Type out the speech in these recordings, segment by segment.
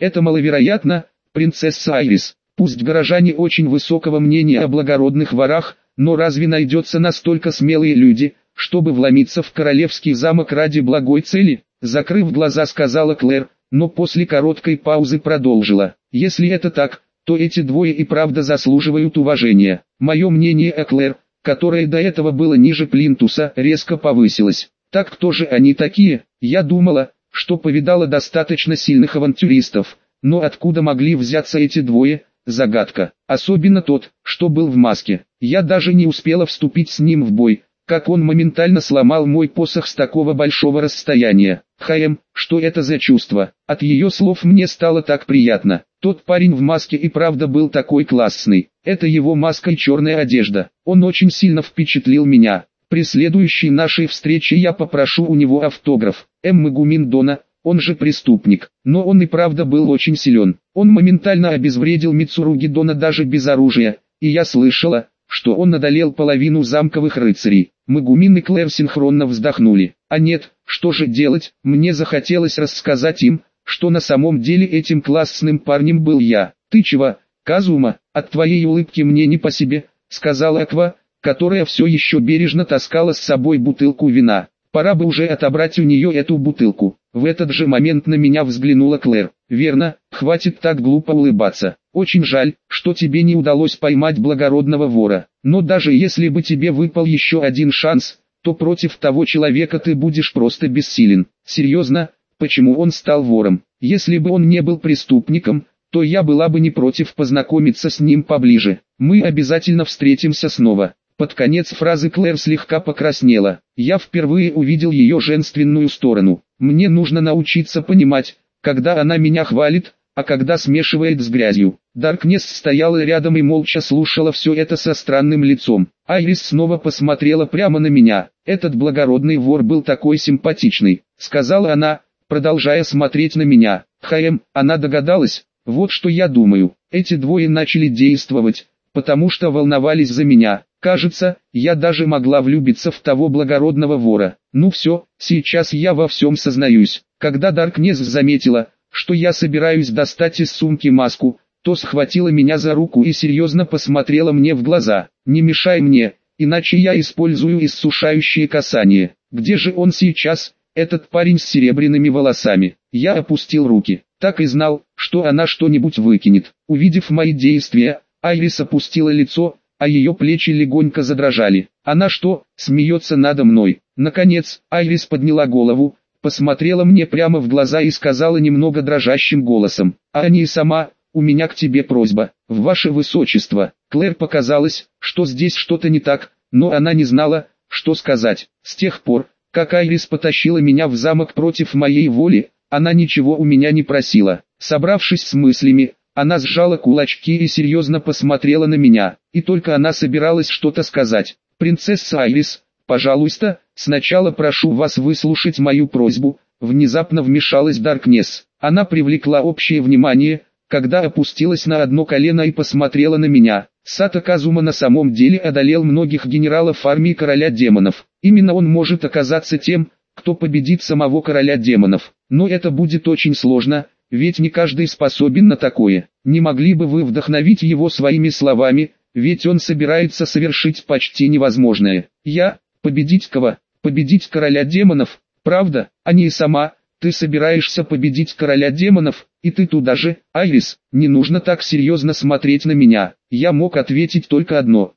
Это маловероятно, принцесса Айрис. Пусть горожане очень высокого мнения о благородных ворах, но разве найдется настолько смелые люди, чтобы вломиться в королевский замок ради благой цели? Закрыв глаза, сказала Клэр, но после короткой паузы продолжила. Если это так, то эти двое и правда заслуживают уважения. Мое мнение о Клэр, которое до этого было ниже плинтуса, резко повысилось. Так кто же они такие? Я думала, что повидала достаточно сильных авантюристов, но откуда могли взяться эти двое? Загадка. Особенно тот, что был в маске. Я даже не успела вступить с ним в бой, как он моментально сломал мой посох с такого большого расстояния. Что это за чувство? От ее слов мне стало так приятно. Тот парень в маске и правда был такой классный. Это его маска и черная одежда. Он очень сильно впечатлил меня. При следующей нашей встрече я попрошу у него автограф. Мегумин Дона, он же преступник. Но он и правда был очень силен. Он моментально обезвредил Мицуруги Дона даже без оружия. И я слышала, что он одолел половину замковых рыцарей. Мегумин и Клэр синхронно вздохнули. А нет, что же делать? Мне захотелось рассказать им, что на самом деле этим классным парнем был я. Ты чего, Казума, от твоей улыбки мне не по себе, сказала Аква, которая все еще бережно таскала с собой бутылку вина. Пора бы уже отобрать у нее эту бутылку. В этот же момент на меня взглянула Клэр. Верно, хватит так глупо улыбаться. Очень жаль, что тебе не удалось поймать благородного вора. Но даже если бы тебе выпал еще один шанс, то против того человека ты будешь просто бессилен. Серьезно, почему он стал вором? Если бы он не был преступником, то я была бы не против познакомиться с ним поближе. Мы обязательно встретимся снова. Под конец фразы Клэр слегка покраснела. Я впервые увидел ее женственную сторону. Мне нужно научиться понимать, когда она меня хвалит, а когда смешивает с грязью. Даркнесс стояла рядом и молча слушала все это со странным лицом. Айрис снова посмотрела прямо на меня. «Этот благородный вор был такой симпатичный», — сказала она, продолжая смотреть на меня. Она догадалась. Вот что я думаю. Эти двое начали действовать, потому что волновались за меня. Кажется, я даже могла влюбиться в того благородного вора. Ну все, сейчас я во всем сознаюсь. Когда Даркнесс заметила, что я собираюсь достать из сумки маску, то схватила меня за руку и серьезно посмотрела мне в глаза. «Не мешай мне, иначе я использую иссушающее касание». Где же он сейчас, этот парень с серебряными волосами? Я опустил руки. Так и знал, что она что-нибудь выкинет. Увидев мои действия, Айрис опустила лицо, а ее плечи легонько задрожали. Она что, смеется надо мной? Наконец, Айрис подняла голову, посмотрела мне прямо в глаза и сказала немного дрожащим голосом: «А они сама, у меня к тебе просьба, ваше высочество». Клэр показалось, что здесь что-то не так, но она не знала, что сказать. С тех пор, как Айрис потащила меня в замок против моей воли, она ничего у меня не просила. Собравшись с мыслями, она сжала кулачки и серьезно посмотрела на меня, и только она собиралась что-то сказать. «Принцесса Айрис, пожалуйста, сначала прошу вас выслушать мою просьбу», внезапно вмешалась Даркнесс. Она привлекла общее внимание, когда опустилась на одно колено и посмотрела на меня. Сато Казума на самом деле одолел многих генералов армии короля демонов. Именно он может оказаться тем, кто победит самого короля демонов. Но это будет очень сложно, ведь не каждый способен на такое. Не могли бы вы вдохновить его своими словами, ведь он собирается совершить почти невозможное. Победить кого? Победить короля демонов? Правда, а не и сама. Ты собираешься победить короля демонов, и ты туда же? Айрис, не нужно так серьезно смотреть на меня. Я мог ответить только одно: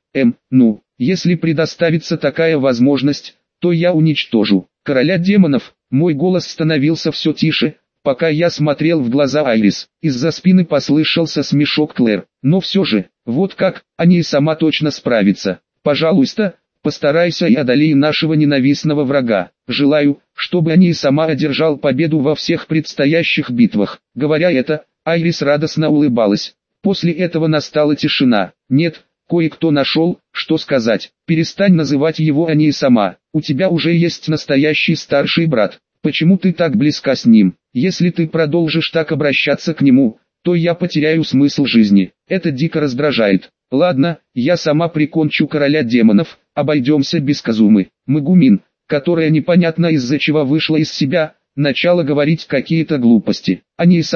если предоставится такая возможность, то я уничтожу короля демонов. Мой голос становился все тише, пока я смотрел в глаза Айрис. Из-за спины послышался смешок Клэр. Но все же, вот как, они и сама точно справится. Пожалуйста, постарайся и одолей нашего ненавистного врага. Желаю, чтобы они и сама одержал победу во всех предстоящих битвах. Говоря это, Айрис радостно улыбалась. После этого настала тишина. Нет, кое-кто нашел, что сказать. Перестань называть его они и сама. У тебя уже есть настоящий старший брат. Почему ты так близка с ним? Если ты продолжишь так обращаться к нему, то я потеряю смысл жизни. Это дико раздражает. Ладно, я сама прикончу короля демонов, обойдемся без Казумы. Мегумин, которая непонятно из-за чего вышла из себя, начала говорить какие-то глупости. Они и сама,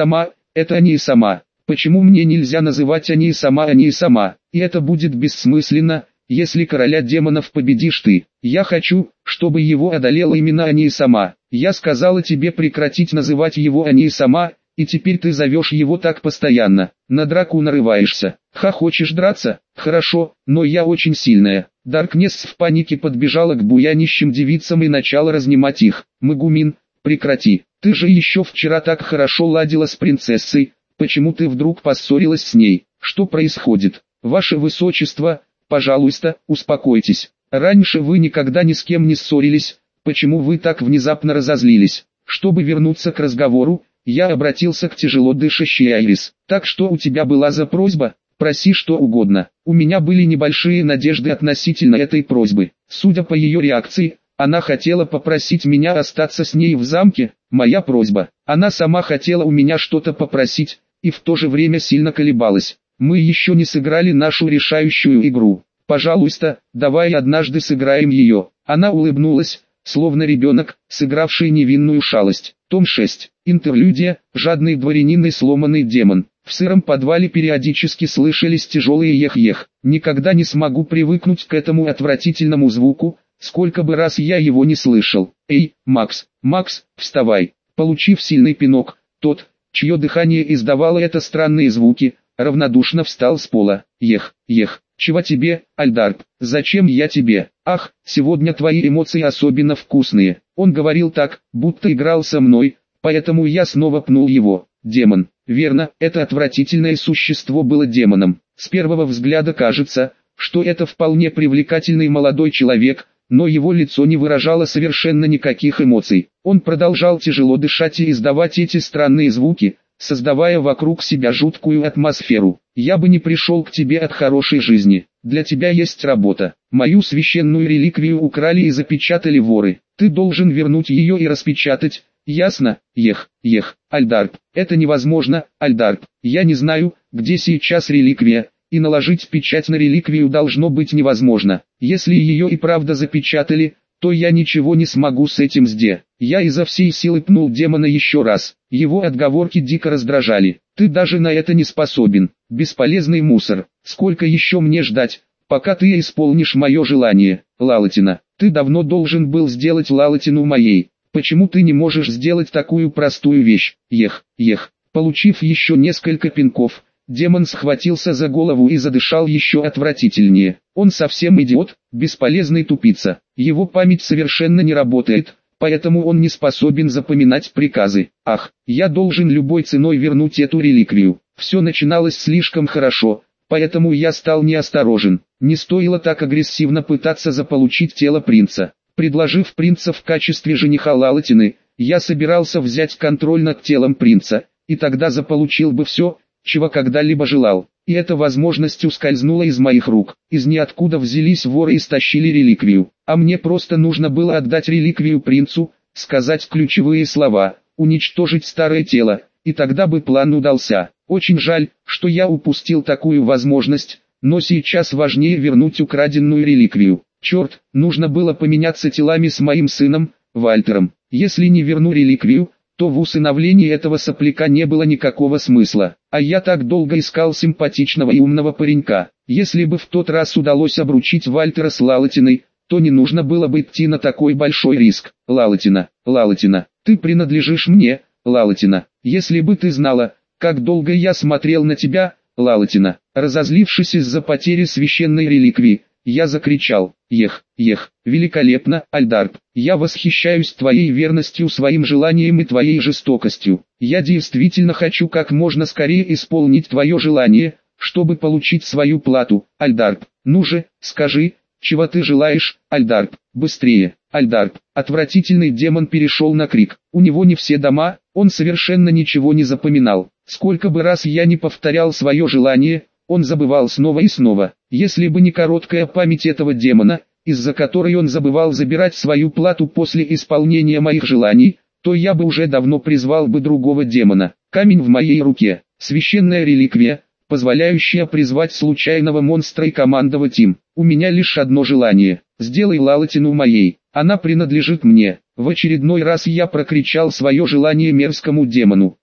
это они и сама. Почему мне нельзя называть они и сама, и это будет бессмысленно, если короля демонов победишь ты. Я хочу, чтобы его одолела именно они и сама. Я сказала тебе прекратить называть его они и сама, и теперь ты зовешь его так постоянно. На драку нарываешься. Хочешь драться? Хорошо, но я очень сильная. Даркнесс в панике подбежала к буянищим девицам и начала разнимать их. Магумин, прекрати. Ты же еще вчера так хорошо ладила с принцессой. Почему ты вдруг поссорилась с ней? Что происходит? Ваше Высочество, пожалуйста, успокойтесь. Раньше вы никогда ни с кем не ссорились. Почему вы так внезапно разозлились? Чтобы вернуться к разговору, я обратился к тяжело дышащей Айрис. Так что у тебя была за просьба? Проси что угодно. У меня были небольшие надежды относительно этой просьбы. Судя по ее реакции, она хотела попросить меня остаться с ней в замке. Моя просьба. Она сама хотела у меня что-то попросить, и в то же время сильно колебалась. Мы еще не сыграли нашу решающую игру. Пожалуйста, давай однажды сыграем ее. Она улыбнулась, словно ребенок, сыгравший невинную шалость. Том 6. Интерлюдия. Жадный дворянин и сломанный демон. В сыром подвале периодически слышались тяжелые ех-ех. Никогда не смогу привыкнуть к этому отвратительному звуку, сколько бы раз я его не слышал. Эй, Макс, вставай. Получив сильный пинок, тот, чье дыхание издавало это странные звуки, равнодушно встал с пола. Ех. Чего тебе, Альдарб? Зачем я тебе? Ах, сегодня твои эмоции особенно вкусные. Он говорил так, будто играл со мной, поэтому я снова пнул его. Демон. Верно, это отвратительное существо было демоном. С первого взгляда кажется, что это вполне привлекательный молодой человек, но его лицо не выражало совершенно никаких эмоций. Он продолжал тяжело дышать и издавать эти странные звуки, создавая вокруг себя жуткую атмосферу. Я бы не пришел к тебе от хорошей жизни. Для тебя есть работа. Мою священную реликвию украли и запечатали воры. Ты должен вернуть ее и распечатать. Ясно? Ех. Альдарб. Это невозможно, Альдарб. Я не знаю, где сейчас реликвия, и наложить печать на реликвию должно быть невозможно. Если ее и правда запечатали, то я ничего не смогу с этим сделать. Я изо всей силы пнул демона еще раз. Его отговорки дико раздражали. Ты даже на это не способен. Бесполезный мусор. Сколько еще мне ждать, пока ты исполнишь мое желание? Лалатина, ты давно должен был сделать Лалатину моей. Почему ты не можешь сделать такую простую вещь? Ех. Получив еще несколько пинков, демон схватился за голову и задышал еще отвратительнее. Он совсем идиот, бесполезный тупица. Его память совершенно не работает, поэтому он не способен запоминать приказы. Ах, я должен любой ценой вернуть эту реликвию. Все начиналось слишком хорошо, поэтому я стал неосторожен. Не стоило так агрессивно пытаться заполучить тело принца. Предложив принца в качестве жениха Лалатины, я собирался взять контроль над телом принца, и тогда заполучил бы все, чего когда-либо желал. И эта возможность ускользнула из моих рук. Из ниоткуда взялись воры и стащили реликвию. А мне просто нужно было отдать реликвию принцу, сказать ключевые слова, уничтожить старое тело, и тогда бы план удался. Очень жаль, что я упустил такую возможность, но сейчас важнее вернуть украденную реликвию. Черт, нужно было поменяться телами с моим сыном, Вальтером. Если не верну реликвию, то в усыновлении этого сопляка не было никакого смысла. А я так долго искал симпатичного и умного паренька. Если бы в тот раз удалось обручить Вальтера с Лалатиной, то не нужно было бы идти на такой большой риск. Лалатина, ты принадлежишь мне, Лалатина. Если бы ты знала, как долго я смотрел на тебя, Лалатина. Разозлившись из-за потери священной реликвии, я закричал: ех, великолепно, Альдарб, я восхищаюсь твоей верностью своим желаниям и твоей жестокостью. Я действительно хочу как можно скорее исполнить твое желание, чтобы получить свою плату, Альдарб. Ну же, скажи, чего ты желаешь, Альдарб, быстрее, Альдарб. Отвратительный демон перешел на крик. У него не все дома, он совершенно ничего не запоминал. Сколько бы раз я не повторял свое желание, он забывал снова и снова. Если бы не короткая память этого демона, из-за которой он забывал забирать свою плату после исполнения моих желаний, то я бы уже давно призвал бы другого демона. Камень в моей руке, священная реликвия, позволяющая призвать случайного монстра и командовать им. У меня лишь одно желание: сделай Лалатину моей, она принадлежит мне. В очередной раз я прокричал свое желание мерзкому демону.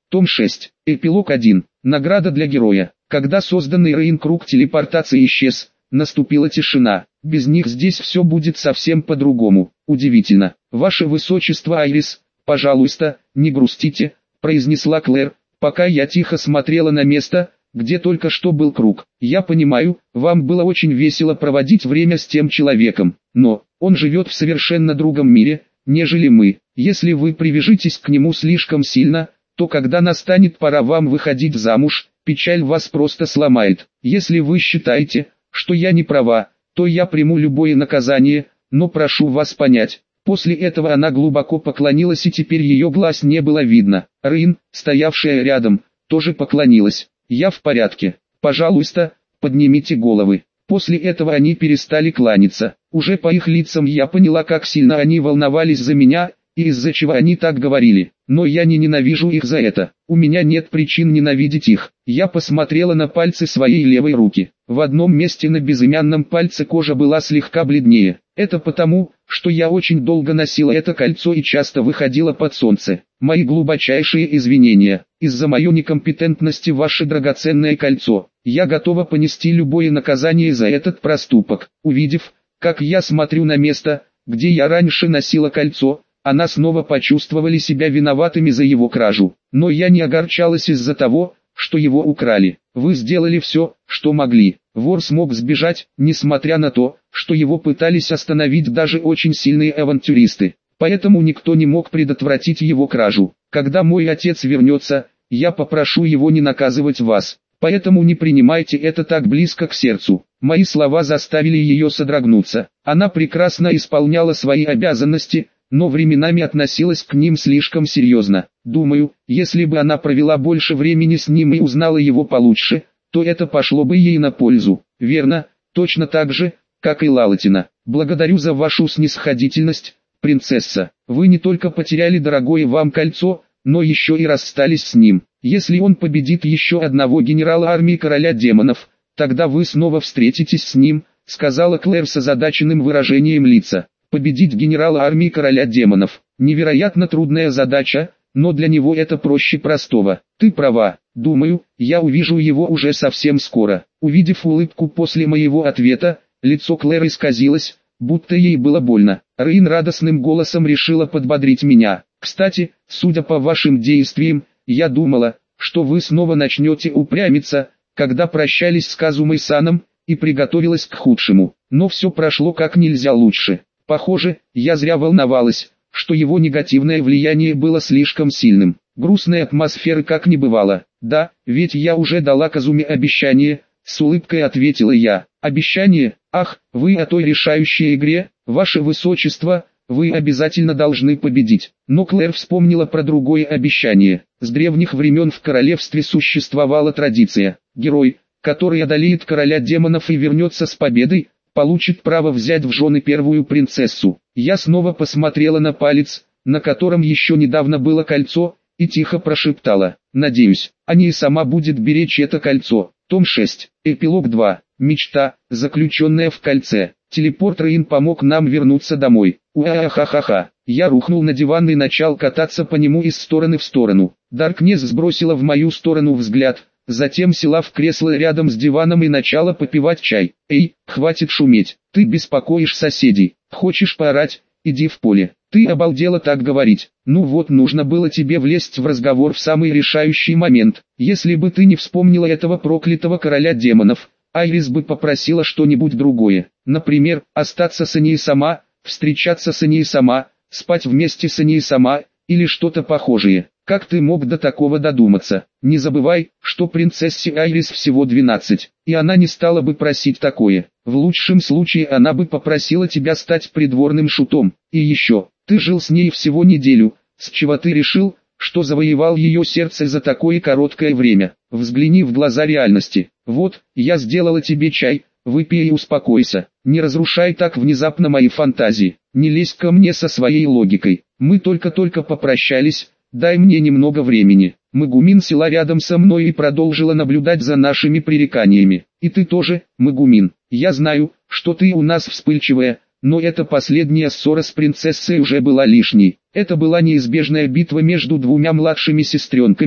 Том 6. Эпилог 1. Награда для героя. Когда созданный Рейн круг телепортации исчез, наступила тишина. Без них здесь все будет совсем по-другому. Удивительно. Ваше Высочество Айрис, пожалуйста, не грустите, произнесла Клэр, пока я тихо смотрела на место, где только что был круг. Я понимаю, вам было очень весело проводить время с тем человеком, но он живет в совершенно другом мире, нежели мы. Если вы привяжетесь к нему слишком сильно, то когда настанет пора вам выходить замуж, печаль вас просто сломает. Если вы считаете, что я не права, то я приму любое наказание, но прошу вас понять. После этого она глубоко поклонилась, и теперь ее глаз не было видно. Рейн, стоявшая рядом, тоже поклонилась. Я в порядке. Пожалуйста, поднимите головы. После этого они перестали кланяться. Уже по их лицам я поняла, как сильно они волновались за меня, и из-за чего они так говорили. Но я не ненавижу их за это. У меня нет причин ненавидеть их. Я посмотрела на пальцы своей левой руки. В одном месте на безымянном пальце кожа была слегка бледнее. Это потому, что я очень долго носила это кольцо и часто выходила под солнце. Мои глубочайшие извинения. Из-за моей некомпетентности ваше драгоценное кольцо. Я готова понести любое наказание за этот проступок. Увидев, как я смотрю на место, где я раньше носила кольцо, она снова почувствовали себя виноватыми за его кражу. Но я не огорчалась из-за того, что его украли. Вы сделали все, что могли. Вор смог сбежать, несмотря на то, что его пытались остановить даже очень сильные авантюристы. Поэтому никто не мог предотвратить его кражу. Когда мой отец вернется, я попрошу его не наказывать вас. Поэтому не принимайте это так близко к сердцу. Мои слова заставили ее содрогнуться. Она прекрасно исполняла свои обязанности, но временами относилась к ним слишком серьезно. Думаю, если бы она провела больше времени с ним и узнала его получше, то это пошло бы ей на пользу. Верно, точно так же, как и Лалатина. Благодарю за вашу снисходительность, принцесса. Вы не только потеряли дорогое вам кольцо, но еще и расстались с ним. Если он победит еще одного генерала армии короля демонов, тогда вы снова встретитесь с ним, сказала Клэр с озадаченным выражением лица. Победить генерала армии короля демонов. Невероятно трудная задача, но для него это проще простого. Ты права, думаю, я увижу его уже совсем скоро. Увидев улыбку после моего ответа, лицо Клэр исказилось, будто ей было больно. Рейн радостным голосом решила подбодрить меня. Кстати, судя по вашим действиям, я думала, что вы снова начнете упрямиться, когда прощались с Казумой-саном, и приготовилась к худшему. Но все прошло как нельзя лучше. Похоже, я зря волновалась, что его негативное влияние было слишком сильным. Грустной атмосферы как не бывало. Да, ведь я уже дала Казуме обещание, с улыбкой ответила я. Обещание? Ах, вы о той решающей игре, ваше высочество, вы обязательно должны победить. Но Клэр вспомнила про другое обещание. С древних времен в королевстве существовала традиция. Герой, который одолеет короля демонов и вернется с победой, получит право взять в жены первую принцессу. Я снова посмотрела на палец, на котором еще недавно было кольцо, и тихо прошептала: надеюсь, она и сама будет беречь это кольцо. Том 6. Эпилог 2. Мечта, заключенная в кольце. Телепорт Рейн помог нам вернуться домой. Уа-ха-ха-ха. Я рухнул на диван и начал кататься по нему из стороны в сторону. Даркнесс сбросила в мою сторону взгляд, затем села в кресло рядом с диваном и начала попивать чай. Эй, хватит шуметь, ты беспокоишь соседей. Хочешь поорать? Иди в поле. Ты обалдела так говорить. Ну вот, нужно было тебе влезть в разговор в самый решающий момент. Если бы ты не вспомнила этого проклятого короля демонов, Айрис бы попросила что-нибудь другое. Например, остаться с ней сама, встречаться с ней сама, спать вместе с ней сама, или что-то похожее. Как ты мог до такого додуматься? Не забывай, что принцессе Айрис всего 12, и она не стала бы просить такое. В лучшем случае она бы попросила тебя стать придворным шутом. И еще, ты жил с ней всего неделю, с чего ты решил, что завоевал ее сердце за такое короткое время? Взгляни в глаза реальности. Вот, я сделала тебе чай, выпей и успокойся. Не разрушай так внезапно мои фантазии. Не лезь ко мне со своей логикой. Мы только-только попрощались, дай мне немного времени. Магумин села рядом со мной и продолжила наблюдать за нашими пререканиями. И ты тоже, Магумин. Я знаю, что ты у нас вспыльчивая, но эта последняя ссора с принцессой уже была лишней. Это была неизбежная битва между двумя младшими сестренками,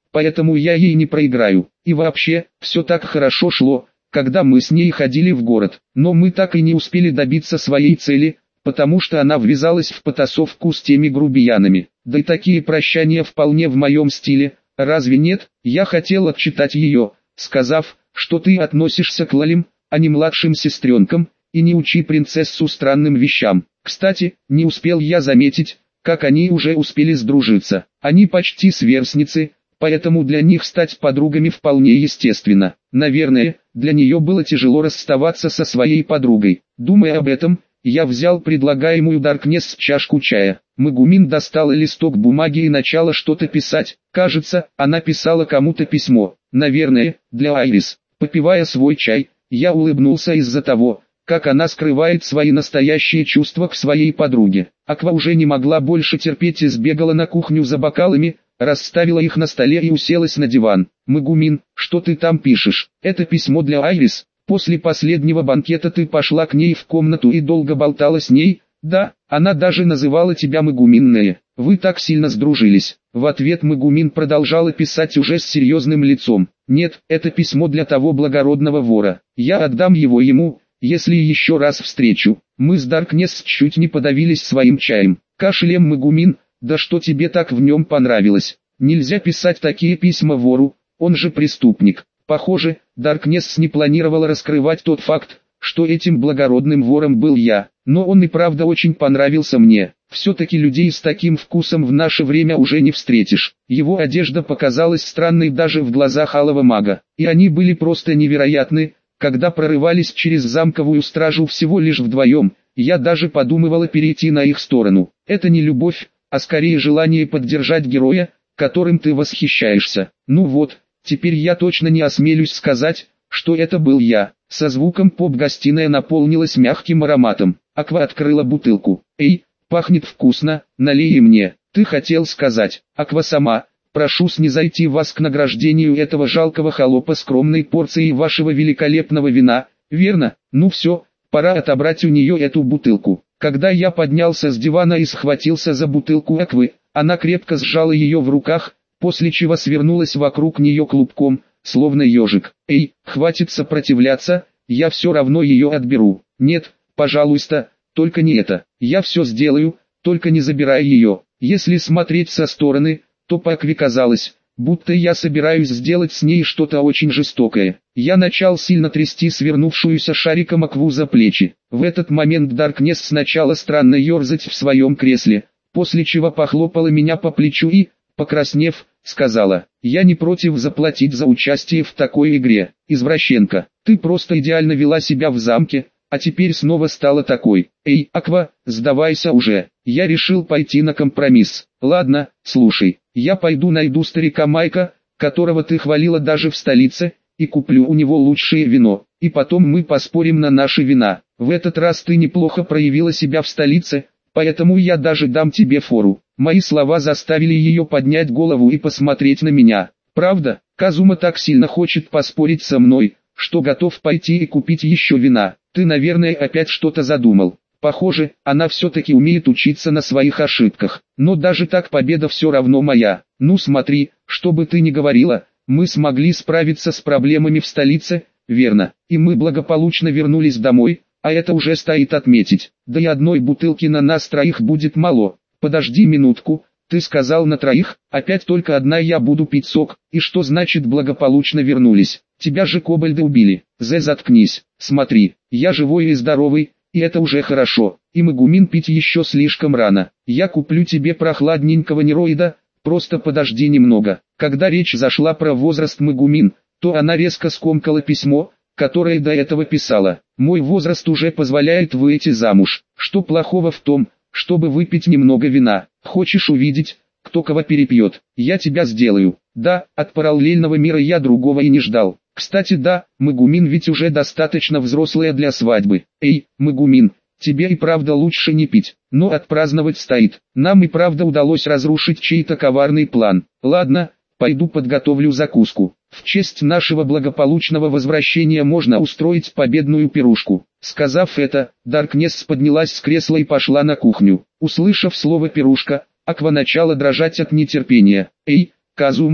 поэтому я ей не проиграю. И вообще, все так хорошо шло, когда мы с ней ходили в город, но мы так и не успели добиться своей цели, потому что она ввязалась в потасовку с теми грубиянами. Да и такие прощания вполне в моем стиле, разве нет? Я хотел отчитать ее, сказав, что ты относишься к лалим, а не младшим сестренкам, и не учи принцессу странным вещам. Кстати, не успел я заметить, как они уже успели сдружиться. Они почти сверстницы, поэтому для них стать подругами вполне естественно. Наверное, для нее было тяжело расставаться со своей подругой. Думая об этом, я взял предлагаемую Даркнесс чашку чая. Мегумин достала листок бумаги и начала что-то писать. Кажется, она писала кому-то письмо. Наверное, для Айрис. Попивая свой чай, я улыбнулся из-за того, как она скрывает свои настоящие чувства к своей подруге. Аква уже не могла больше терпеть и сбегала на кухню за бокалами, расставила их на столе и уселась на диван. «Мегумин, что ты там пишешь? Это письмо для Айрис. После последнего банкета ты пошла к ней в комнату и долго болтала с ней? Да, она даже называла тебя Мегуминная. Вы так сильно сдружились». В ответ Мегумин продолжала писать уже с серьезным лицом. «Нет, это письмо для того благородного вора. Я отдам его ему, если еще раз встречу». Мы с Даркнесс чуть не подавились своим чаем. Кашлем Мегумин: «Да что тебе так в нем понравилось? Нельзя писать такие письма вору, он же преступник». Похоже, Даркнесс не планировала раскрывать тот факт, что этим благородным вором был я, но он и правда очень понравился мне. Все-таки людей с таким вкусом в наше время уже не встретишь. Его одежда показалась странной даже в глазах алого мага, и они были просто невероятны. Когда прорывались через замковую стражу всего лишь вдвоем, я даже подумывала перейти на их сторону. Это не любовь, а скорее желание поддержать героя, которым ты восхищаешься. Ну вот, теперь я точно не осмелюсь сказать, что это был я. Со звуком поп-гостиная наполнилась мягким ароматом. Аква открыла бутылку. «Эй, пахнет вкусно, налей и мне». «Ты хотел сказать, Аква сама, прошу снизойти вас к награждению этого жалкого холопа скромной порцией вашего великолепного вина, верно? Ну все, пора отобрать у нее эту бутылку». Когда я поднялся с дивана и схватился за бутылку Аквы, она крепко сжала ее в руках, после чего свернулась вокруг нее клубком, словно ежик. «Эй, хватит сопротивляться, я все равно ее отберу». «Нет, пожалуйста, только не это. Я все сделаю, только не забирай ее». Если смотреть со стороны, то по Акве казалось, будто я собираюсь сделать с ней что-то очень жестокое. Я начал сильно трясти свернувшуюся шариком Акву за плечи. В этот момент Даркнесс сначала странно ерзать в своем кресле, после чего похлопала меня по плечу и, покраснев, сказала: «Я не против заплатить за участие в такой игре. Извращенка, ты просто идеально вела себя в замке, а теперь снова стала такой. Эй, Аква, сдавайся уже». Я решил пойти на компромисс. «Ладно, слушай, я пойду найду старика Майка, которого ты хвалила даже в столице, и куплю у него лучшее вино, и потом мы поспорим на наши вина. В этот раз ты неплохо проявила себя в столице, поэтому я даже дам тебе фору». Мои слова заставили ее поднять голову и посмотреть на меня. «Правда, Казума так сильно хочет поспорить со мной, что готов пойти и купить еще вина. Ты, наверное, опять что-то задумал». Похоже, она все-таки умеет учиться на своих ошибках. Но даже так победа все равно моя. Ну смотри, что бы ты ни говорила, мы смогли справиться с проблемами в столице, верно? И мы благополучно вернулись домой, а это уже стоит отметить. Да и одной бутылки на нас троих будет мало. Подожди минутку, ты сказал на троих, опять только одна я буду пить сок. И что значит благополучно вернулись? Тебя же кобальды убили. Заткнись, смотри, я живой и здоровый. И это уже хорошо. И Мегумин пить еще слишком рано. Я куплю тебе прохладненького нероида, просто подожди немного. Когда речь зашла про возраст Мегумин, то она резко скомкала письмо, которое до этого писала. «Мой возраст уже позволяет выйти замуж. Что плохого в том, чтобы выпить немного вина? Хочешь увидеть, кто кого перепьет? Я тебя сделаю». Да, от параллельного мира я другого и не ждал. Кстати, да, Мегумин ведь уже достаточно взрослая для свадьбы. Эй, Мегумин, тебе и правда лучше не пить, но отпраздновать стоит. Нам и правда удалось разрушить чей-то коварный план. Ладно, пойду подготовлю закуску. В честь нашего благополучного возвращения можно устроить победную пирушку. Сказав это, Даркнесс поднялась с кресла и пошла на кухню. Услышав слово «пирушка», Аква начала дрожать от нетерпения. «Эй, Казума,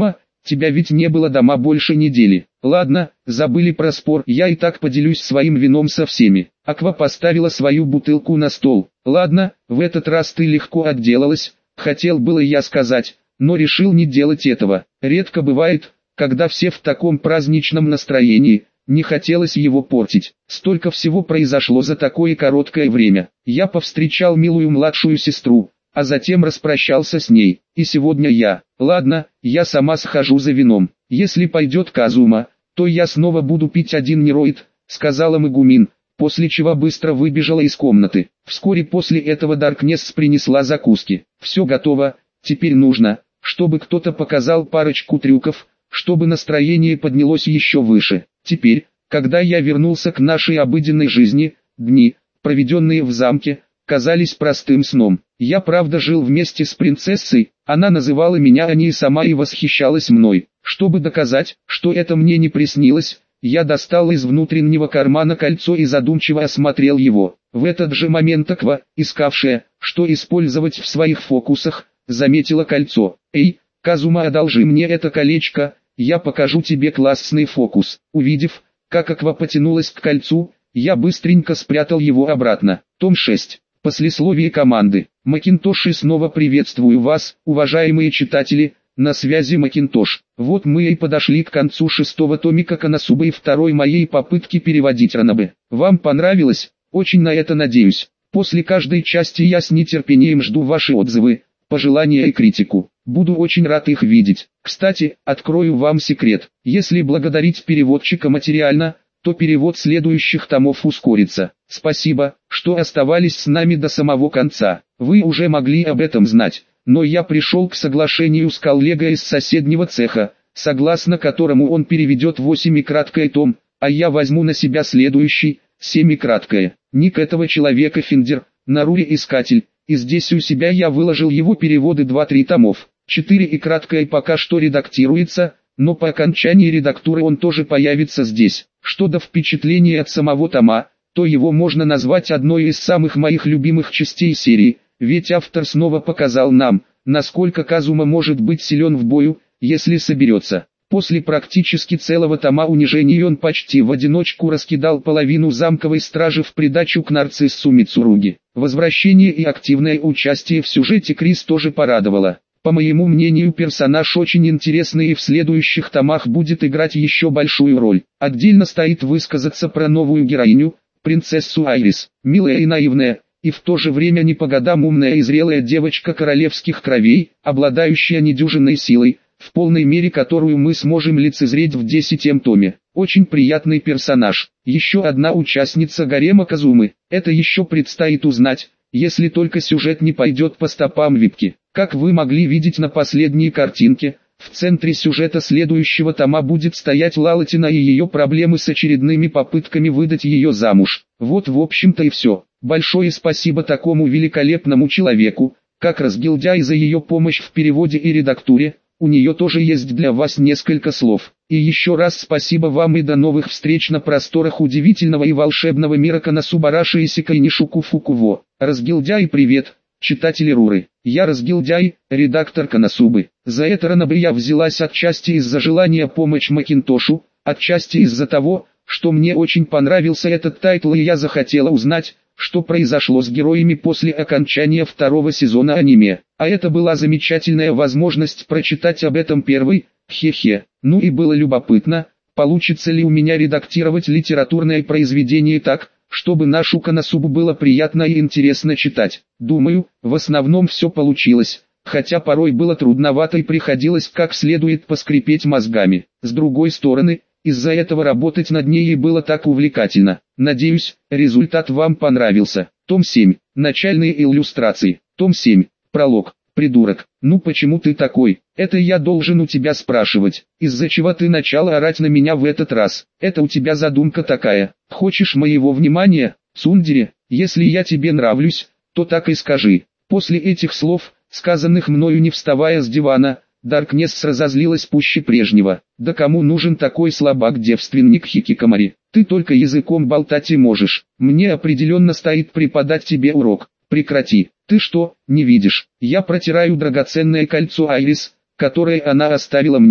тебя ведь не было дома больше недели. Ладно, забыли про спор, я и так поделюсь своим вином со всеми. Аква поставила свою бутылку на стол. Ладно, в этот раз ты легко отделалась, хотел было я сказать, но решил не делать этого. Редко бывает, когда все в таком праздничном настроении, не хотелось его портить. Столько всего произошло за такое короткое время. Я повстречал милую младшую сестру, а затем распрощался с ней. И сегодня Ладно, я сама схожу за вином. Если пойдет Казума, то я снова буду пить один нероид, сказала Мегумин, после чего быстро выбежала из комнаты. Вскоре после этого Даркнесс принесла закуски. Все готово, теперь нужно, чтобы кто-то показал парочку трюков, чтобы настроение поднялось еще выше. Теперь, когда я вернулся к нашей обыденной жизни, дни, проведенные в замке, казались простым сном. Я правда жил вместе с принцессой, она называла меня Ани и сама и восхищалась мной. Чтобы доказать, что это мне не приснилось, я достал из внутреннего кармана кольцо и задумчиво осмотрел его. В этот же момент Аква, искавшая, что использовать в своих фокусах, заметила кольцо. «Эй, Казума, одолжи мне это колечко, я покажу тебе классный фокус». Увидев, как Аква потянулась к кольцу, я быстренько спрятал его обратно. Том 6. Послесловие команды. Макинтош, и снова приветствую вас, уважаемые читатели, на связи Макинтош. Вот мы и подошли к концу 6-го томика Коносубы и второй моей попытки переводить Ранобе. Вам понравилось? Очень на это надеюсь. После каждой части я с нетерпением жду ваши отзывы, пожелания и критику. Буду очень рад их видеть. Кстати, открою вам секрет. Если благодарить переводчика материально, то перевод следующих томов ускорится. Спасибо, что оставались с нами до самого конца. Вы уже могли об этом знать, но я пришел к соглашению с коллегой из соседнего цеха, согласно которому он переведет 8-краткое том, а я возьму на себя следующий, 7-краткое. Ник этого человека Финдер, Нарури-искатель, и здесь у себя я выложил его переводы 2-3 томов. 4-краткое пока что редактируется, но по окончании редактуры он тоже появится здесь. Что до впечатления от самого тома, то его можно назвать одной из самых моих любимых частей серии, ведь автор снова показал нам, насколько Казума может быть силен в бою, если соберется. После практически целого тома унижений он почти в одиночку раскидал половину замковой стражи в придачу к нарциссу Мицуруги. Возвращение и активное участие в сюжете Крис тоже порадовало. По моему мнению, персонаж очень интересный и в следующих томах будет играть еще большую роль. Отдельно стоит высказаться про новую героиню, принцессу Айрис. Милая и наивная, и в то же время не по годам умная и зрелая девочка королевских кровей, обладающая недюжинной силой, в полной мере которую мы сможем лицезреть в 10-м томе. Очень приятный персонаж. Еще одна участница гарема Казумы. Это еще предстоит узнать, если только сюжет не пойдет по стопам Випки. Как вы могли видеть на последней картинке, в центре сюжета следующего тома будет стоять Лалатина и ее проблемы с очередными попытками выдать ее замуж. Вот в общем-то и все. Большое спасибо такому великолепному человеку, как Разгильдяй, за ее помощь в переводе и редактуре. У нее тоже есть для вас несколько слов. И еще раз спасибо вам и до новых встреч на просторах удивительного и волшебного мира Коносубараши и Сикайнишуку Фукуво. Разгильдяй, привет, читатели Руры. Я Разгильдяй, редактор Коносубы. За это Ранобе я взялась отчасти из-за желания помочь Макинтошу, отчасти из-за того, что мне очень понравился этот тайтл и я захотела узнать, что произошло с героями после окончания второго сезона аниме. А это была замечательная возможность прочитать об этом первый, хе-хе. Ну и было любопытно, получится ли у меня редактировать литературное произведение так, чтобы нашу Коносубу было приятно и интересно читать. Думаю, в основном все получилось, хотя порой было трудновато и приходилось как следует поскрипеть мозгами. С другой стороны, из-за этого работать над ней и было так увлекательно. Надеюсь, результат вам понравился. Том 7. Начальные иллюстрации. Том 7. Пролог. Придурок, ну почему ты такой? Это я должен у тебя спрашивать. Из-за чего ты начал орать на меня в этот раз? Это у тебя задумка такая. Хочешь моего внимания, Цундере? Если я тебе нравлюсь, то так и скажи. После этих слов, сказанных мною не вставая с дивана, Даркнесс разозлилась пуще прежнего. Да кому нужен такой слабак-девственник Хикикамари? Ты только языком болтать и можешь. Мне определенно стоит преподать тебе урок. Прекрати. Ты что, не видишь? Я протираю драгоценное кольцо Айрис, которое она оставила мне.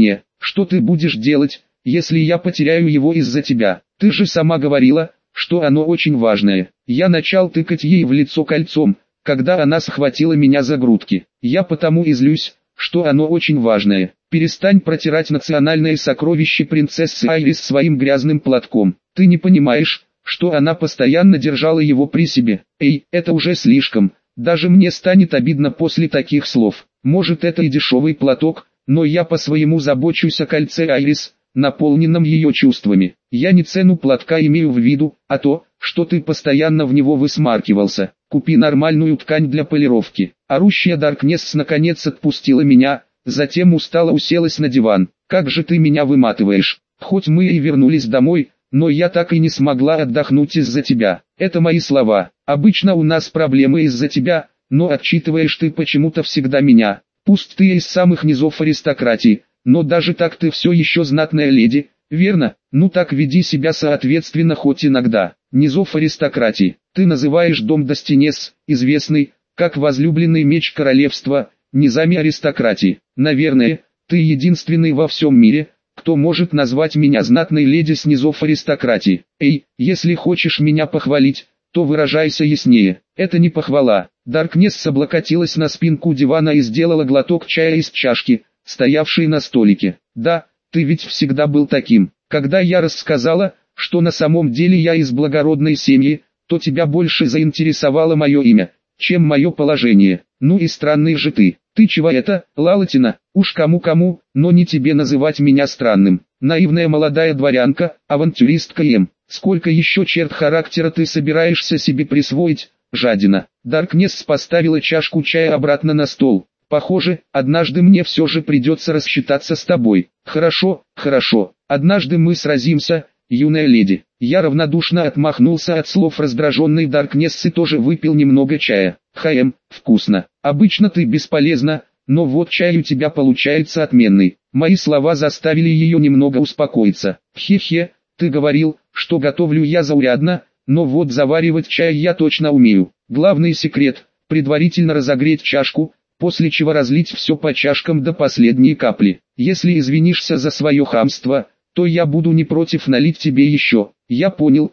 Что ты будешь делать, если я потеряю его из-за тебя? Ты же сама говорила, что оно очень важное. Я начал тыкать ей в лицо кольцом, когда она схватила меня за грудки. Я потому и злюсь, что оно очень важное. Перестань протирать национальное сокровище принцессы Айрис своим грязным платком. Ты не понимаешь, что она постоянно держала его при себе. Эй, это уже слишком. Даже мне станет обидно после таких слов. Может, это и дешевый платок, но я по-своему забочусь о кольце Айрис, наполненном ее чувствами. Я не цену платка имею в виду, а то, что ты постоянно в него высмаркивался. Купи нормальную ткань для полировки. Орущая Даркнесс наконец отпустила меня, затем устало уселась на диван. Как же ты меня выматываешь. Хоть мы и вернулись домой, но я так и не смогла отдохнуть из-за тебя. Это мои слова. Обычно у нас проблемы из-за тебя, но отчитываешь ты почему-то всегда меня. Пусть ты из самых низов аристократии, но даже так ты все еще знатная леди, верно? Ну так веди себя соответственно хоть иногда. Низов аристократии. Ты называешь дом Достинес, известный, как возлюбленный меч королевства, низами аристократии. Наверное, ты единственный во всем мире, кто может назвать меня знатной леди с низов аристократии. Эй, если хочешь меня похвалить, то выражайся яснее. Это не похвала. Даркнесс облокотилась на спинку дивана и сделала глоток чая из чашки, стоявшей на столике. Да, ты ведь всегда был таким. Когда я рассказала, что на самом деле я из благородной семьи, то тебя больше заинтересовало мое имя, чем мое положение. Ну и странный же ты. Ты чего это, Лалатина? Уж кому-кому, но не тебе называть меня странным. Наивная молодая дворянка, авантюристка М. Сколько еще черт характера ты собираешься себе присвоить, жадина? Даркнесс поставила чашку чая обратно на стол. Похоже, однажды мне все же придется рассчитаться с тобой. Хорошо, хорошо. Однажды мы сразимся, юная леди. Я равнодушно отмахнулся от слов раздраженной Даркнесс и тоже выпил немного чая. Вкусно. Обычно ты бесполезна, но вот чай у тебя получается отменный. Мои слова заставили ее немного успокоиться. Хе-хе, ты говорил, что готовлю я заурядно, но вот заваривать чай я точно умею. Главный секрет – предварительно разогреть чашку, после чего разлить все по чашкам до последней капли. Если извинишься за свое хамство, то я буду не против налить тебе еще. Я понял.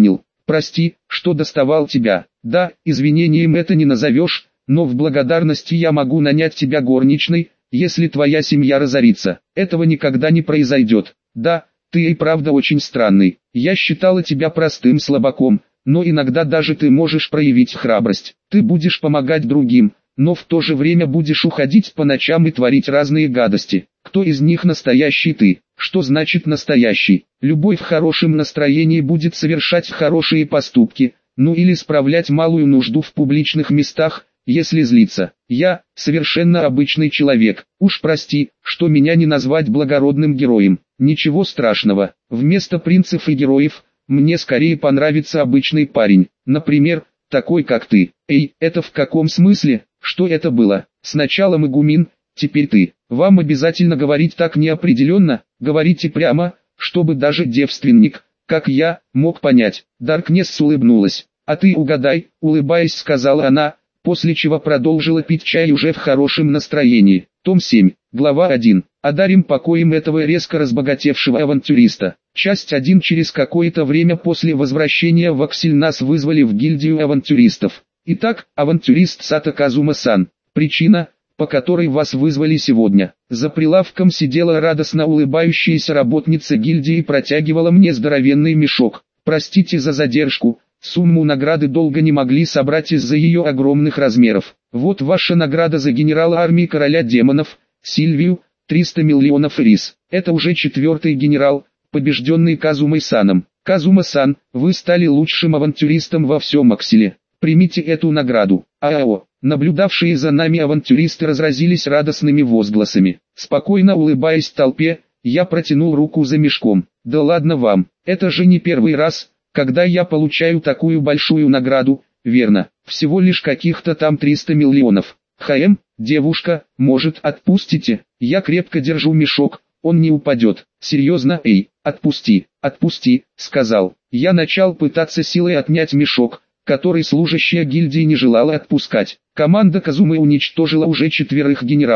Прости, что доставал тебя. Да, извинением это не назовешь, но в благодарности я могу нанять тебя горничной, если твоя семья разорится. Этого никогда не произойдет. Да, ты и правда очень странный. Я считала тебя простым слабаком, но иногда даже ты можешь проявить храбрость. Ты будешь помогать другим, но в то же время будешь уходить по ночам и творить разные гадости. Кто из них настоящий ты? Что значит настоящий? Любой в хорошем настроении будет совершать хорошие поступки, ну или справлять малую нужду в публичных местах, если злиться. Я совершенно обычный человек. Уж прости, что меня не назвать благородным героем. Ничего страшного. Вместо принцев и героев, мне скорее понравится обычный парень. Например, такой как ты. Эй, это в каком смысле? Что это было? Сначала Магумин, теперь ты. Вам обязательно говорить так неопределенно, говорите прямо, чтобы даже девственник, как я, мог понять. Даркнесс улыбнулась. А ты угадай, улыбаясь, сказала она, после чего продолжила пить чай уже в хорошем настроении. Том 7, глава 1. Одарим покоем этого резко разбогатевшего авантюриста. Часть 1. Через какое-то время после возвращения в Аксель нас вызвали в гильдию авантюристов. Итак, авантюрист Сато Казума-сан. Причина, по которой вас вызвали сегодня. За прилавком сидела радостно улыбающаяся работница гильдии и протягивала мне здоровенный мешок. Простите за задержку, сумму награды долго не могли собрать из-за ее огромных размеров. Вот ваша награда за генерала армии короля демонов, Сильвию, 300 миллионов рис. Это уже 4-й генерал, побежденный Казумой-саном. Казума-сан, вы стали лучшим авантюристом во всем Акселе. Примите эту награду. ААО. Наблюдавшие за нами авантюристы разразились радостными возгласами. Спокойно улыбаясь толпе, я протянул руку за мешком. Да ладно вам, это же не первый раз, когда я получаю такую большую награду, верно? Всего лишь каких-то там 300 миллионов. Девушка, может, отпустите? Я крепко держу мешок, он не упадет. Серьезно, эй, отпусти, сказал. Я начал пытаться силой отнять мешок, который служащая гильдии не желала отпускать. Команда Казумы уничтожила уже 4 генералов.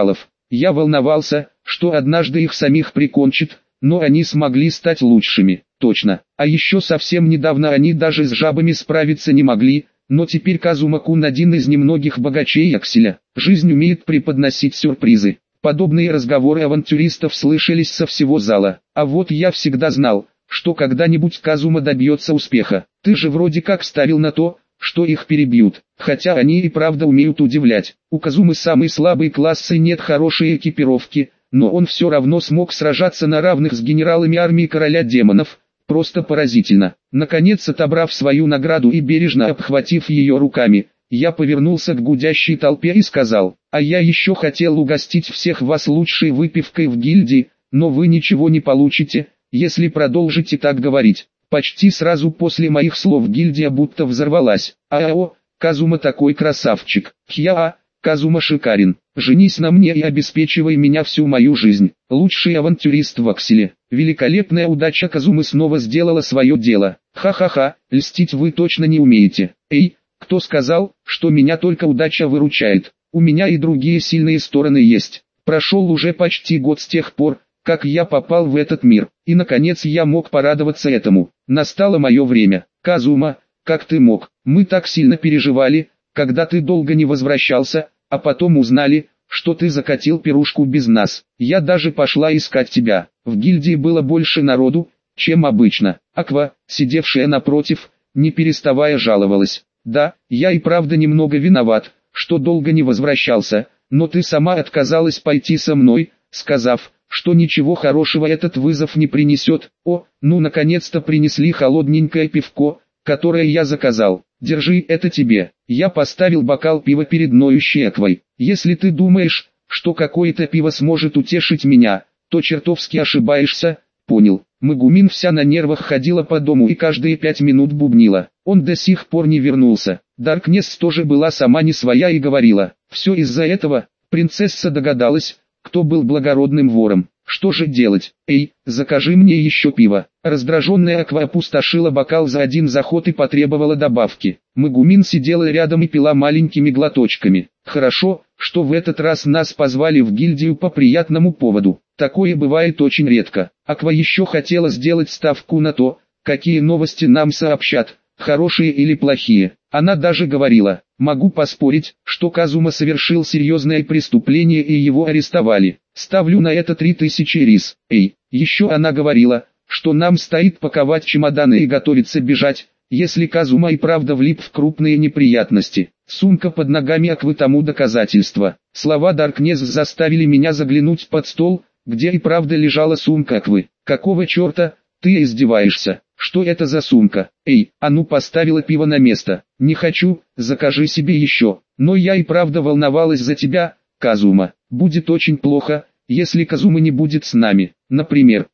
Я волновался, что однажды их самих прикончит, но они смогли стать лучшими, точно. А еще совсем недавно они даже с жабами справиться не могли, но теперь Казума-кун один из немногих богачей Акселя. Жизнь умеет преподносить сюрпризы. Подобные разговоры авантюристов слышались со всего зала. А вот я всегда знал, что когда-нибудь Казума добьется успеха. Ты же вроде как ставил на то, что их перебьют. Хотя они и правда умеют удивлять. У Казумы самый слабый класс и нет хорошей экипировки, но он все равно смог сражаться на равных с генералами армии короля демонов. Просто поразительно. Наконец, отобрав свою награду и бережно обхватив ее руками, я повернулся к гудящей толпе и сказал: «А я еще хотел угостить всех вас лучшей выпивкой в гильдии, но вы ничего не получите, если продолжите так говорить». Почти сразу после моих слов гильдия будто взорвалась. «Ао, Казума такой красавчик! Хья, Казума шикарен! Женись на мне и обеспечивай меня всю мою жизнь! Лучший авантюрист в Акселе!» Великолепная удача Казумы снова сделала свое дело. «Ха-ха-ха, льстить вы точно не умеете. Эй, кто сказал, что меня только удача выручает? У меня и другие сильные стороны есть. Прошел уже почти год с тех пор, как я попал в этот мир, и наконец я мог порадоваться этому. Настало мое время. Казума, как ты мог? Мы так сильно переживали, когда ты долго не возвращался, а потом узнали, что ты закатил пирушку без нас. Я даже пошла искать тебя. В гильдии было больше народу, чем обычно. Аква, сидевшая напротив, не переставая жаловалась. Да, я и правда немного виноват, что долго не возвращался, но ты сама отказалась пойти со мной, сказав, что ничего хорошего этот вызов не принесет. О, ну наконец-то принесли холодненькое пивко, которое я заказал. Держи, это тебе. Я поставил бокал пива перед ноющей Аквой. Если ты думаешь, что какое-то пиво сможет утешить меня, то чертовски ошибаешься, понял. Магумин вся на нервах ходила по дому и каждые 5 минут бубнила. Он до сих пор не вернулся. Даркнесс тоже была сама не своя и говорила. Все из-за этого. Принцесса догадалась, кто был благородным вором. Что же делать? Эй, закажи мне еще пиво. Раздраженная Аква опустошила бокал за один заход и потребовала добавки. Магумин сидела рядом и пила маленькими глоточками. Хорошо, что в этот раз нас позвали в гильдию по приятному поводу. Такое бывает очень редко. Аква еще хотела сделать ставку на то, какие новости нам сообщат, хорошие или плохие. Она даже говорила: «Могу поспорить, что Казума совершил серьезное преступление и его арестовали. Ставлю на это 3000 рис». Эй, еще она говорила, что нам стоит паковать чемоданы и готовиться бежать, если Казума и правда влип в крупные неприятности. Сумка под ногами Аквы тому доказательство. Слова Даркнесс заставили меня заглянуть под стол, где и правда лежала сумка Аквы. «Какого черта, ты издеваешься? Что это за сумка? Эй, а ну поставила пиво на место. Не хочу, закажи себе еще. Но я и правда волновалась за тебя, Казума. Будет очень плохо, если Казума не будет с нами. Например,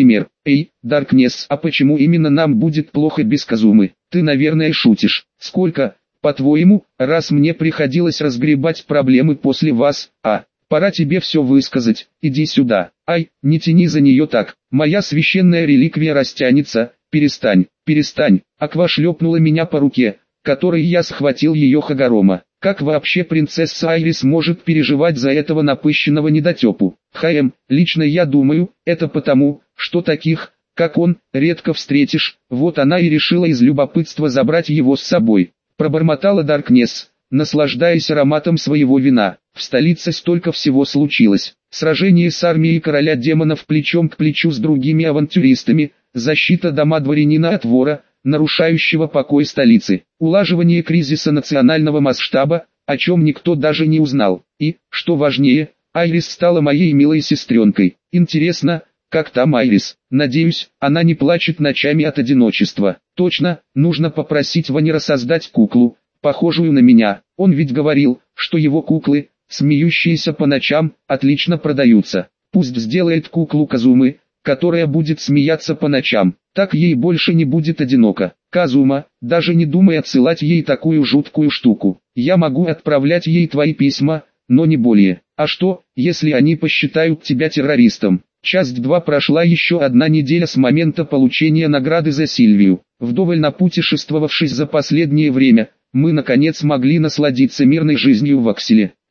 эй, Даркнесс, а почему именно нам будет плохо без Казумы? Ты, наверное, шутишь. Сколько, по-твоему, раз мне приходилось разгребать проблемы после вас, пора тебе все высказать, иди сюда. Ай, не тяни за нее так, моя священная реликвия растянется, перестань. Аква шлепнула меня по руке, которой я схватил ее Хагорома. Как вообще принцесса Айрис может переживать за этого напыщенного недотепу? Лично я думаю, это потому, что таких, как он, редко встретишь, вот она и решила из любопытства забрать его с собой. Пробормотала Даркнесс, наслаждаясь ароматом своего вина. В столице столько всего случилось. Сражение с армией короля демонов плечом к плечу с другими авантюристами, защита дома дворянина от вора, нарушающего покой столицы, улаживание кризиса национального масштаба, о чем никто даже не узнал. И, что важнее, Айрис стала моей милой сестренкой. Интересно, как там Айрис? Надеюсь, она не плачет ночами от одиночества. Точно, нужно попросить Ванера создать куклу, похожую на меня. Он ведь говорил, что его куклы, смеющиеся по ночам, отлично продаются. Пусть сделает куклу Казумы, которая будет смеяться по ночам. Так ей больше не будет одиноко. Казума, даже не думай отсылать ей такую жуткую штуку. Я могу отправлять ей твои письма, но не более. А что, если они посчитают тебя террористом? Часть 2 прошла еще 1 неделя с момента получения награды за Сильвию. Вдоволь напутешествовавшись за последнее время, мы наконец могли насладиться мирной жизнью в Акселе. Эй,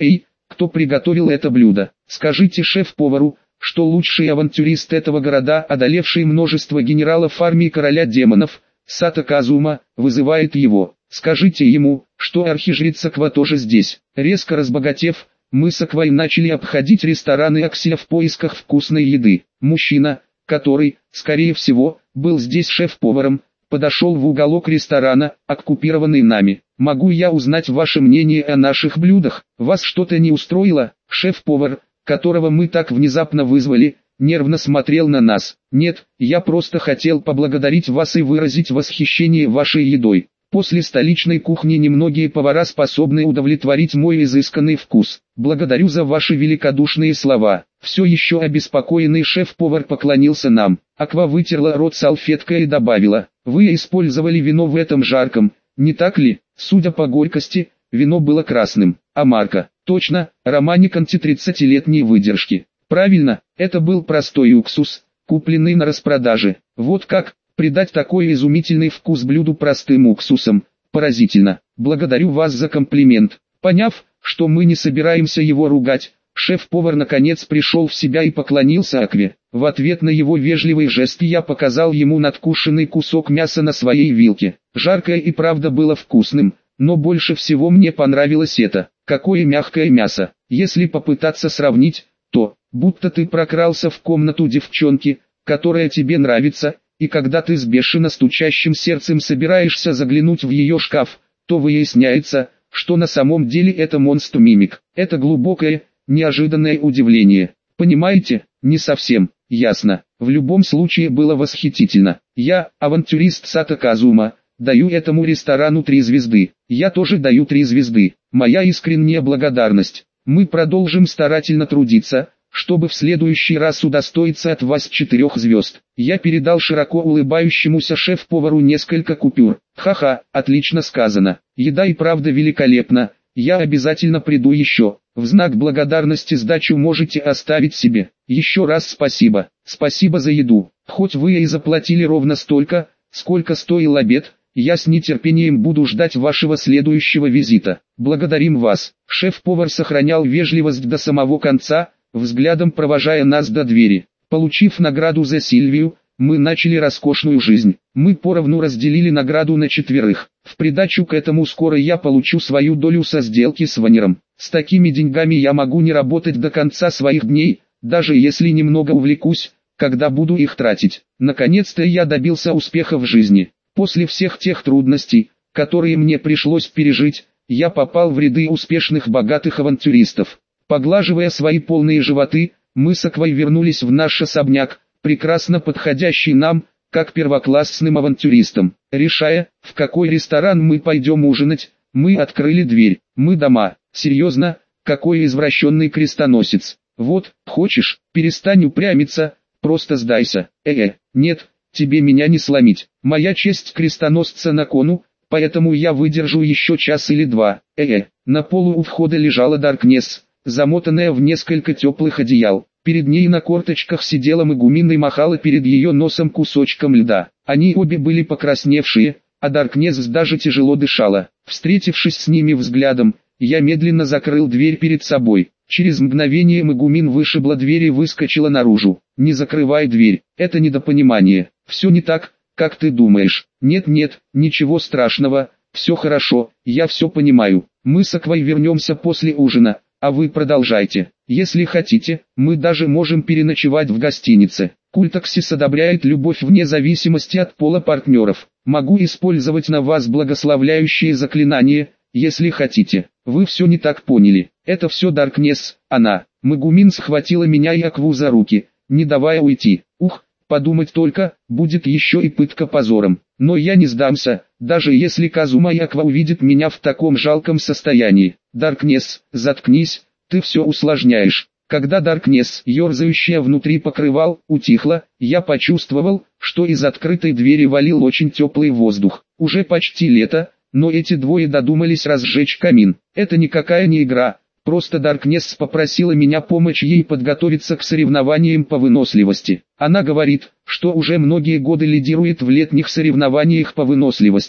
кто приготовил это блюдо. Скажите шеф-повару, что лучший авантюрист этого города, одолевший множество генералов армии короля демонов, Сато Казума, вызывает его. Скажите ему, что архижрец Аква тоже здесь». Резко разбогатев, мы с Аквой начали обходить рестораны Акселя в поисках вкусной еды. Мужчина, который, скорее всего, был здесь шеф-поваром, подошел в уголок ресторана, оккупированный нами. «Могу я узнать ваше мнение о наших блюдах? Вас что-то не устроило?» Шеф-повар, которого мы так внезапно вызвали, нервно смотрел на нас. «Нет, я просто хотел поблагодарить вас и выразить восхищение вашей едой. После столичной кухни немногие повара способны удовлетворить мой изысканный вкус. Благодарю за ваши великодушные слова». Все еще обеспокоенный шеф-повар поклонился нам. Аква вытерла рот салфеткой и добавила: «Вы использовали вино в этом жарком, не так ли?» Судя по горькости, вино было красным. А марка? Точно, романик анти-30-летней выдержки. Правильно, это был простой уксус, купленный на распродаже. Вот как придать такой изумительный вкус блюду простым уксусом? Поразительно. Благодарю вас за комплимент. Поняв, что мы не собираемся его ругать, шеф-повар наконец пришел в себя и поклонился Акве. В ответ на его вежливый жест я показал ему надкушенный кусок мяса на своей вилке. Жаркое и правда было вкусным, но больше всего мне понравилось это. Какое мягкое мясо. Если попытаться сравнить, то, будто ты прокрался в комнату девчонки, которая тебе нравится, и когда ты с бешено стучащим сердцем собираешься заглянуть в ее шкаф, то выясняется, что на самом деле это монстр-мимик. Это глубокое, неожиданное удивление. Понимаете? Не совсем. Ясно. В любом случае было восхитительно. Я, авантюрист Сато Казума, даю этому ресторану 3 звезды. Я тоже даю 3 звезды. Моя искренняя благодарность. Мы продолжим старательно трудиться, чтобы в следующий раз удостоиться от вас 4 звезд. Я передал широко улыбающемуся шеф-повару несколько купюр. Ха-ха, отлично сказано. Еда и правда великолепна. Я обязательно приду еще. В знак благодарности сдачу можете оставить себе. Еще раз спасибо. Спасибо за еду. Хоть вы и заплатили ровно столько, сколько стоил обед, я с нетерпением буду ждать вашего следующего визита. Благодарим вас. Шеф-повар сохранял вежливость до самого конца, взглядом провожая нас до двери. Получив награду за Сильвию, мы начали роскошную жизнь. Мы поровну разделили награду на 4. В придачу к этому скоро я получу свою долю со сделки с Ванером. С такими деньгами я могу не работать до конца своих дней, даже если немного увлекусь, когда буду их тратить. Наконец-то я добился успеха в жизни. После всех тех трудностей, которые мне пришлось пережить, я попал в ряды успешных богатых авантюристов. Поглаживая свои полные животы, мы с Аквой вернулись в наш особняк, прекрасно подходящий нам, как первоклассным авантюристам. Решая, в какой ресторан мы пойдем ужинать, мы открыли дверь. «Мы дома». Серьезно? Какой извращенный крестоносец. Вот, хочешь, перестань упрямиться, просто сдайся. Нет, тебе меня не сломить. Моя честь крестоносца на кону, поэтому я выдержу еще час или 2. На полу у входа лежала Даркнесс, замотанная в несколько теплых одеял. Перед ней на корточках сидела Мегумин и махала перед ее носом кусочком льда. Они обе были покрасневшие, а Даркнесс даже тяжело дышала. Встретившись с ними взглядом, я медленно закрыл дверь перед собой. Через мгновение Мегумин вышибла дверь и выскочила наружу. «Не закрывай дверь, это недопонимание. Все не так, как ты думаешь». «Нет, ничего страшного, все хорошо, я все понимаю. Мы с Аквой вернемся после ужина, а вы продолжайте. Если хотите, мы даже можем переночевать в гостинице. Культаксис одобряет любовь вне зависимости от пола партнеров. Могу использовать на вас благословляющие заклинания, если хотите». «Вы все не так поняли. Это все Даркнесс, она». Мегумин схватила меня и Акву за руки, не давая уйти. Ух, подумать только, будет еще и пытка позором. Но я не сдамся, даже если Казума и Аква увидят меня в таком жалком состоянии. «Даркнесс, заткнись, ты все усложняешь». Когда Даркнесс, ерзающая внутри покрывал, утихла, я почувствовал, что из открытой двери валил очень теплый воздух. Уже почти лето, но эти двое додумались разжечь камин. Это никакая не игра, просто Даркнесс попросила меня помочь ей подготовиться к соревнованиям по выносливости. Она говорит, что уже многие годы лидирует в летних соревнованиях по выносливости.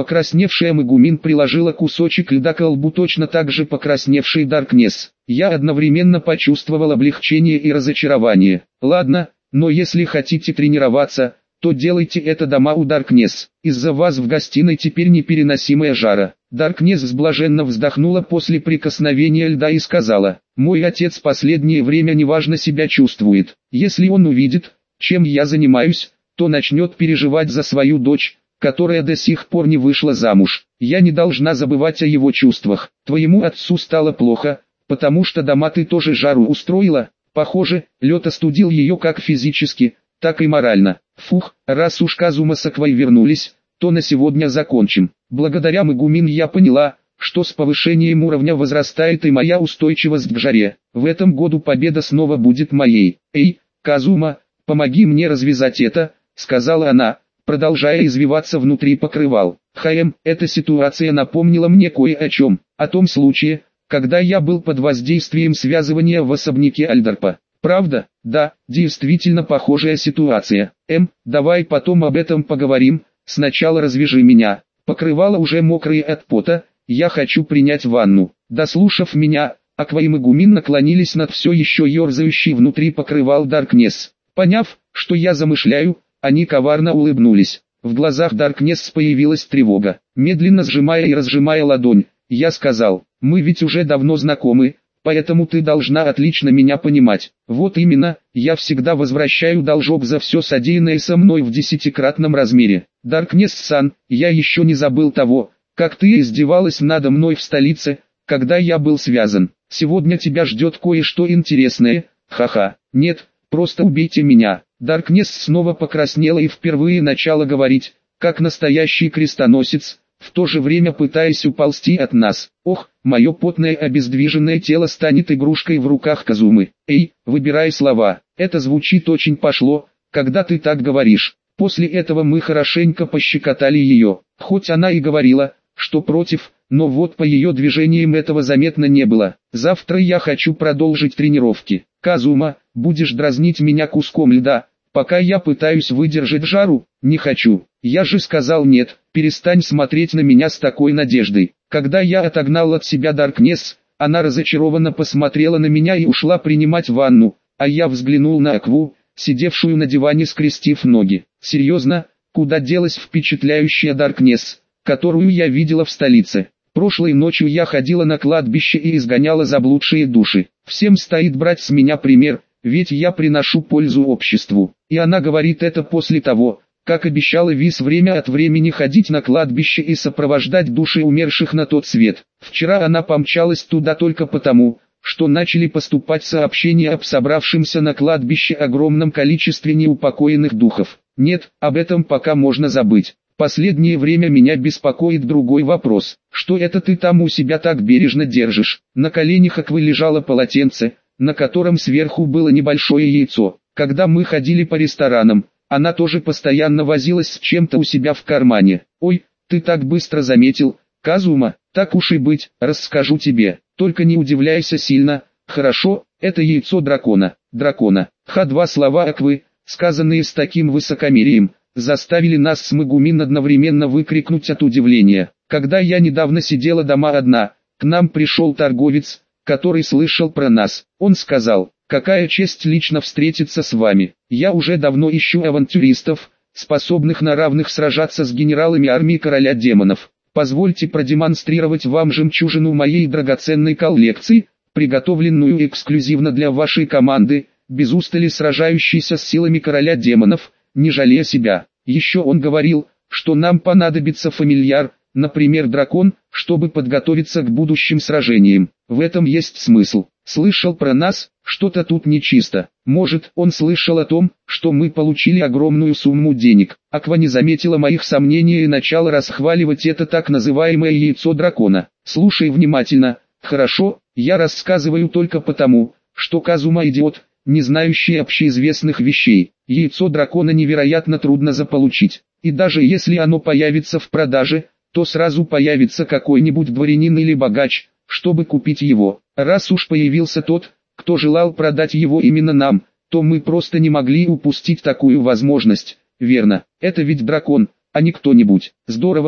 Покрасневшая Мегумин приложила кусочек льда к лбу, точно так же покрасневший Даркнесс. Я одновременно почувствовал облегчение и разочарование. Ладно, но если хотите тренироваться, то делайте это дома у Даркнесс. Из-за вас в гостиной теперь непереносимая жара. Даркнесс блаженно вздохнула после прикосновения льда и сказала: «Мой отец последнее время неважно себя чувствует. Если он увидит, чем я занимаюсь, то начнет переживать за свою дочь, которая до сих пор не вышла замуж. Я не должна забывать о его чувствах. Твоему отцу стало плохо, потому что дома ты тоже жару устроила. Похоже, лед остудил ее как физически, так и морально. Фух, раз уж Казума с Аквой вернулись, то на сегодня закончим». Благодаря Мегумин я поняла, что с повышением уровня возрастает и моя устойчивость к жаре. В этом году победа снова будет моей. «Эй, Казума, помоги мне развязать это», — сказала она, продолжая извиваться внутри покрывал. Эта ситуация напомнила мне кое о чем. О том случае, когда я был под воздействием связывания в особняке Альдерпа. Правда? Да, действительно похожая ситуация. Давай потом об этом поговорим, сначала развяжи меня. Покрывало уже мокрые от пота, я хочу принять ванну. Дослушав меня, Аква и Мегумин наклонились над все еще ерзающей внутри покрывал Даркнесс. Поняв, что я замышляю, они коварно улыбнулись. В глазах Даркнесс появилась тревога. Медленно сжимая и разжимая ладонь, я сказал: «Мы ведь уже давно знакомы, поэтому ты должна отлично меня понимать». «Вот именно, я всегда возвращаю должок за все содеянное со мной в 10-кратном размере. Даркнесс-сан, я еще не забыл того, как ты издевалась надо мной в столице, когда я был связан. Сегодня тебя ждет кое-что интересное, ха-ха. Нет, просто убейте меня». Даркнесс снова покраснела и впервые начала говорить, как настоящий крестоносец, в то же время пытаясь уползти от нас. «Ох, мое потное обездвиженное тело станет игрушкой в руках Казумы. Эй, выбирай слова, это звучит очень пошло, когда ты так говоришь». После этого мы хорошенько пощекотали ее, хоть она и говорила, что против, но вот по ее движениям этого заметно не было. «Завтра я хочу продолжить тренировки. Казума, будешь дразнить меня куском льда, пока я пытаюсь выдержать жару?» «Не хочу. Я же сказал нет, перестань смотреть на меня с такой надеждой». Когда я отогнал от себя Даркнесс, она разочарованно посмотрела на меня и ушла принимать ванну, а я взглянул на Акву, сидевшую на диване скрестив ноги. Серьезно, куда делась впечатляющая Даркнесс, которую я видела в столице? Прошлой ночью я ходила на кладбище и изгоняла заблудшие души. Всем стоит брать с меня пример, ведь я приношу пользу обществу. И она говорит это после того, как обещала Вис время от времени ходить на кладбище и сопровождать души умерших на тот свет. Вчера она помчалась туда только потому, что начали поступать сообщения об собравшемся на кладбище огромном количестве неупокоенных духов. Нет, об этом пока можно забыть. Последнее время меня беспокоит другой вопрос. Что это ты там у себя так бережно держишь? На коленях Аквы лежало полотенце, на котором сверху было небольшое яйцо. Когда мы ходили по ресторанам, она тоже постоянно возилась с чем-то у себя в кармане. «Ой, ты так быстро заметил, Казума, так уж и быть, расскажу тебе. Только не удивляйся сильно, хорошо, это яйцо дракона». Два слова Аквы, сказанные с таким высокомерием, заставили нас с Мегумин одновременно выкрикнуть от удивления. Когда я недавно сидела дома одна, к нам пришел торговец, который слышал про нас. Он сказал: «Какая честь лично встретиться с вами. Я уже давно ищу авантюристов, способных на равных сражаться с генералами армии короля демонов. Позвольте продемонстрировать вам жемчужину моей драгоценной коллекции, приготовленную эксклюзивно для вашей команды, без устали сражающейся с силами короля демонов, не жалея себя». Еще он говорил, что нам понадобится фамильяр, например дракон, чтобы подготовиться к будущим сражениям. В этом есть смысл. Слышал про нас, что-то тут нечисто. Может, он слышал о том, что мы получили огромную сумму денег. Аква не заметила моих сомнений и начала расхваливать это так называемое яйцо дракона. Слушай внимательно, хорошо, я рассказываю только потому, что Казума идиот, не знающий общеизвестных вещей. Яйцо дракона невероятно трудно заполучить. И даже если оно появится в продаже, то сразу появится какой-нибудь дворянин или богач, чтобы купить его. Раз уж появился тот, кто желал продать его именно нам, то мы просто не могли упустить такую возможность, верно? Это ведь дракон, а не кто-нибудь. Здорово,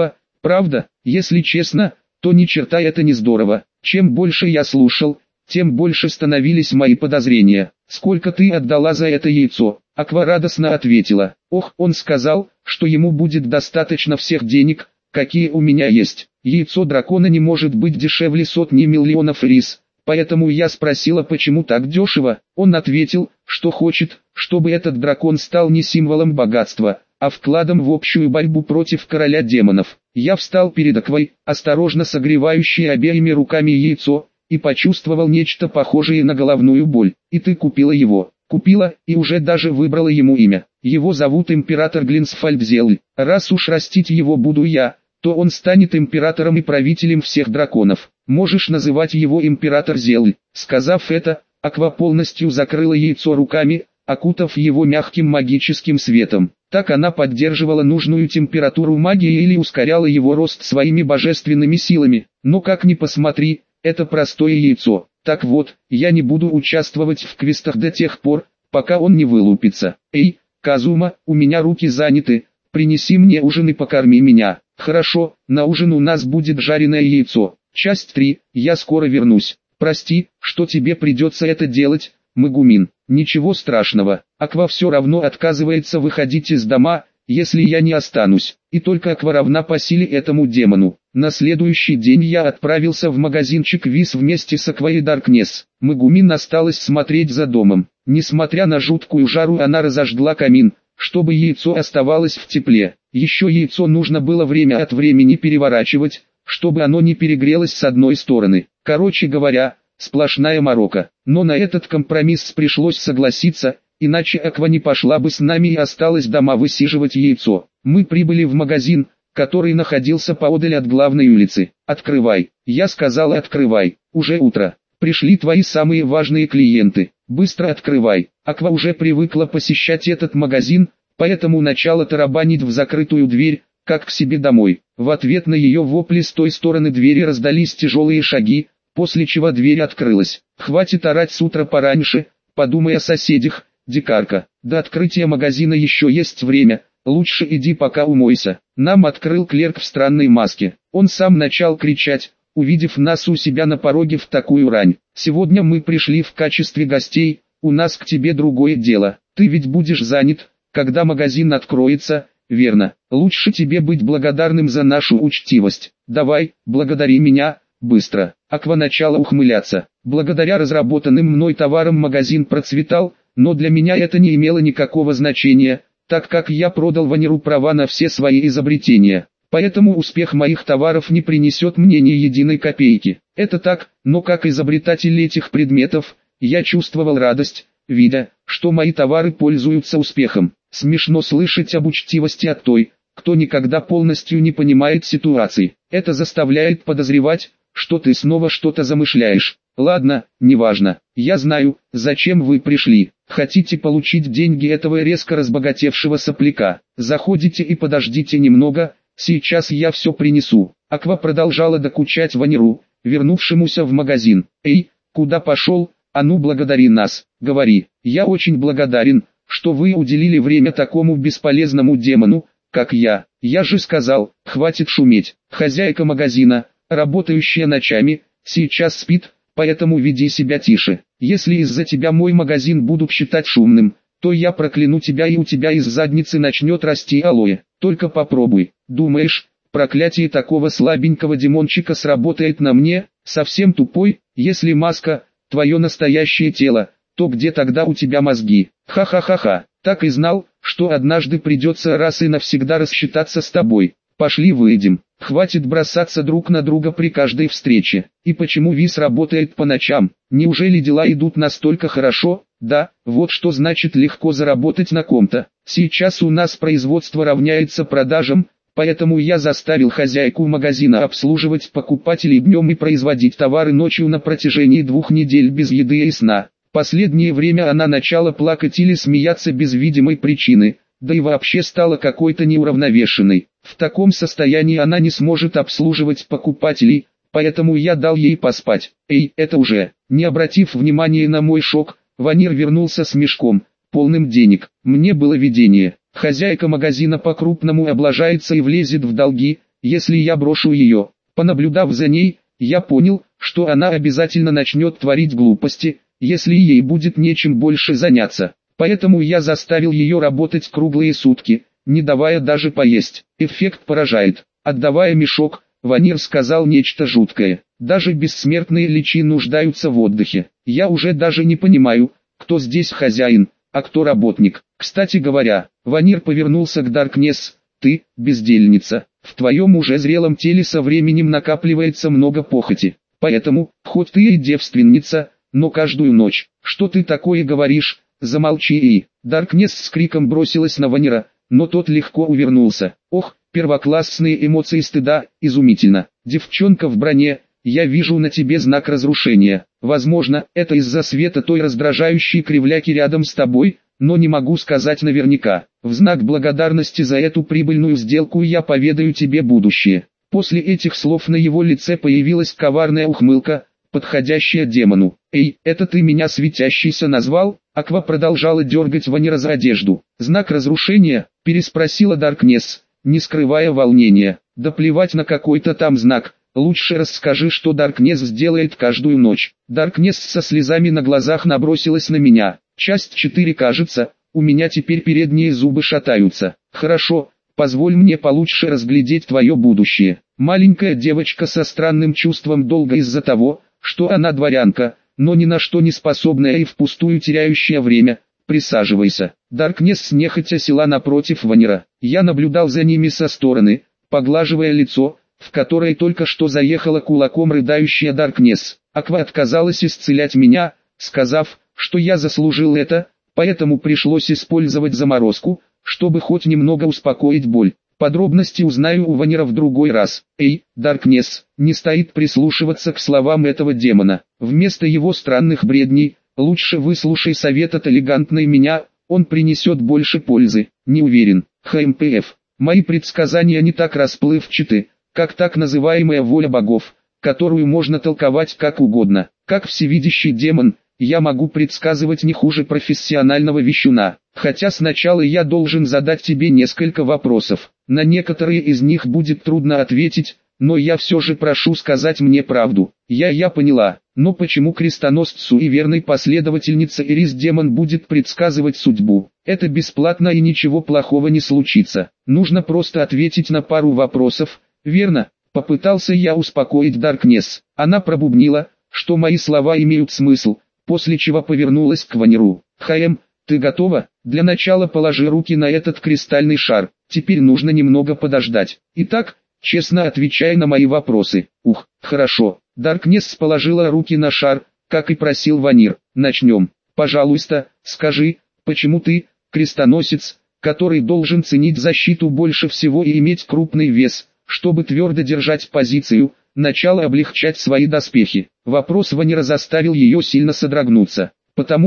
Правда, если честно, то ни черта это не здорово. Чем больше я слушал, тем больше становились мои подозрения. «Сколько ты отдала за это яйцо?» Аква радостно ответила. «Ох, он сказал, что ему будет достаточно всех денег, какие у меня есть. Яйцо дракона не может быть дешевле сотни миллионов рис. Поэтому я спросила, почему так дешево. Он ответил, что хочет, чтобы этот дракон стал не символом богатства, а вкладом в общую борьбу против короля демонов». Я встал перед Аквой, осторожно согревающей обеими руками яйцо, и почувствовал нечто похожее на головную боль. «И ты купила его?» «Купила, и уже даже выбрала ему имя. Его зовут император Глинсфальдзель. Раз уж растить его буду я, то он станет императором и правителем всех драконов. Можешь называть его император Зель». Сказав это, Аква полностью закрыла яйцо руками, окутав его мягким магическим светом. Так она поддерживала нужную температуру магии или ускоряла его рост своими божественными силами. Но как ни посмотри, это простое яйцо. Так вот, я не буду участвовать в квестах до тех пор, пока он не вылупится. «Эй, Казума, у меня руки заняты, принеси мне ужин и покорми меня». «Хорошо, на ужин у нас будет жареное яйцо». Часть 3, я скоро вернусь. «Прости, что тебе придется это делать, Магумин». «Ничего страшного, Аква все равно отказывается выходить из дома, если я не останусь, и только Аква равна по силе этому демону». На следующий день я отправился в магазинчик Вис вместе с Аквой и Даркнесс. Магумин осталась смотреть за домом. Несмотря на жуткую жару, она разожгла камин, чтобы яйцо оставалось в тепле. Еще яйцо нужно было время от времени переворачивать, чтобы оно не перегрелось с одной стороны. Короче говоря, сплошная морока. Но на этот компромисс пришлось согласиться, иначе Аква не пошла бы с нами и осталась дома высиживать яйцо. Мы прибыли в магазин, который находился поодаль от главной улицы. «Открывай». Я сказал: «Открывай, уже утро. Пришли твои самые важные клиенты. Быстро открывай». Аква уже привыкла посещать этот магазин, поэтому начала тарабанить в закрытую дверь, как к себе домой. В ответ на ее вопли с той стороны двери раздались тяжелые шаги, после чего дверь открылась. «Хватит орать с утра пораньше, подумай о соседях, дикарка. До открытия магазина еще есть время. Лучше иди пока умойся». Нам открыл клерк в странной маске. Он сам начал кричать, увидев нас у себя на пороге в такую рань. «Сегодня мы пришли в качестве гостей, у нас к тебе другое дело. Ты ведь будешь занят, когда магазин откроется, верно? Лучше тебе быть благодарным за нашу учтивость. Давай, благодари меня, быстро». Аква начала ухмыляться. Благодаря разработанным мной товарам магазин процветал, но для меня это не имело никакого значения, так как я продал Ванеру права на все свои изобретения. Поэтому успех моих товаров не принесет мне ни единой копейки. Это так, но как изобретатель этих предметов, я чувствовал радость, видя, что мои товары пользуются успехом. Смешно слышать об учтивости от той, кто никогда полностью не понимает ситуации. Это заставляет подозревать, что ты снова что-то замышляешь. Ладно, неважно. Я знаю, зачем вы пришли. Хотите получить деньги этого резко разбогатевшего сопляка. Заходите и подождите немного, сейчас я все принесу. Аква продолжала докучать Ванеру, вернувшемуся в магазин. «Эй, куда пошел? А ну благодари нас, говори». «Я очень благодарен, что вы уделили время такому бесполезному демону, как я. Я же сказал, хватит шуметь». Хозяйка магазина, работающая ночами, сейчас спит, поэтому веди себя тише. Если из-за тебя мой магазин будут считать шумным, то я прокляну тебя, и у тебя из задницы начнет расти алоэ. Только попробуй. Думаешь, проклятие такого слабенького демончика сработает на мне? Совсем тупой? Если маска — твое настоящее тело, то где тогда у тебя мозги? Ха-ха-ха-ха. Так и знал, что однажды придется раз и навсегда рассчитаться с тобой. Пошли выйдем. Хватит бросаться друг на друга при каждой встрече. И почему Вис работает по ночам? Неужели дела идут настолько хорошо? Да, вот что значит легко заработать на ком-то. Сейчас у нас производство равняется продажам, поэтому я заставил хозяйку магазина обслуживать покупателей днем и производить товары ночью на протяжении 2 недель без еды и сна. Последнее время она начала плакать или смеяться без видимой причины, да и вообще стала какой-то неуравновешенной. В таком состоянии она не сможет обслуживать покупателей, поэтому я дал ей поспать. «Эй, это уже!» Не обратив внимания на мой шок, Ванир вернулся с мешком, полным денег. Мне было видение. Хозяйка магазина по-крупному облажается и влезет в долги, если я брошу ее. Понаблюдав за ней, я понял, что она обязательно начнет творить глупости, если ей будет нечем больше заняться. Поэтому я заставил ее работать круглые сутки, не давая даже поесть. Эффект поражает. Отдавая мешок, Ванир сказал нечто жуткое. Даже бессмертные личи нуждаются в отдыхе. Я уже даже не понимаю, кто здесь хозяин, а кто работник. Кстати говоря, Ванир повернулся к Даркнесс. Ты, бездельница, в твоем уже зрелом теле со временем накапливается много похоти. Поэтому, хоть ты и девственница, но каждую ночь, что ты такое говоришь, замолчи и... Даркнесс с криком бросилась на Ванира, но тот легко увернулся. Ох, первоклассные эмоции стыда, изумительно. Девчонка в броне, я вижу на тебе знак разрушения. Возможно, это из-за света той раздражающей кривляки рядом с тобой, но не могу сказать наверняка. В знак благодарности за эту прибыльную сделку я поведаю тебе будущее. После этих слов на его лице появилась коварная ухмылка, подходящая демону. «Эй, это ты меня светящийся назвал?» Аква продолжала дергать Ванира за одежду. «Знак разрушения?» – переспросила Даркнесс, не скрывая волнения. «Да плевать на какой-то там знак, лучше расскажи, что Даркнесс сделает каждую ночь». Даркнесс со слезами на глазах набросилась на меня. Часть 4. Кажется, у меня теперь передние зубы шатаются. Хорошо, позволь мне получше разглядеть твое будущее. Маленькая девочка со странным чувством долга из-за того, что она дворянка, но ни на что не способная и впустую теряющая время. Присаживайся. Даркнесс нехотя села напротив Ванира. Я наблюдал за ними со стороны, поглаживая лицо, в которое только что заехала кулаком рыдающая Даркнесс. Аква отказалась исцелять меня, сказав, что я заслужил это, поэтому пришлось использовать заморозку, чтобы хоть немного успокоить боль. Подробности узнаю у Ванира в другой раз. Эй, Даркнесс, не стоит прислушиваться к словам этого демона. Вместо его странных бредней, лучше выслушай совет от элегантной меня, он принесет больше пользы. Не уверен. ХМПФ. Мои предсказания не так расплывчаты, как так называемая воля богов, которую можно толковать как угодно. Как всевидящий демон, я могу предсказывать не хуже профессионального вещуна. Хотя сначала я должен задать тебе несколько вопросов. На некоторые из них будет трудно ответить, но я все же прошу сказать мне правду. Я поняла, но почему крестоносцу и верной последовательнице Ирис демон будет предсказывать судьбу? Это бесплатно и ничего плохого не случится. Нужно просто ответить на пару вопросов, верно? Попытался я успокоить Даркнесс. Она пробубнила, что мои слова имеют смысл, после чего повернулась к Ваниру. «ХМ, ты готова? Для начала положи руки на этот кристальный шар, теперь нужно немного подождать. Итак, честно отвечай на мои вопросы». «Ух, хорошо». Даркнесс положила руки на шар, как и просил Ванир. «Начнем. Пожалуйста, скажи, почему ты, крестоносец, который должен ценить защиту больше всего и иметь крупный вес, чтобы твердо держать позицию, начал облегчать свои доспехи?» Вопрос Ванира заставил ее сильно содрогнуться. «Потому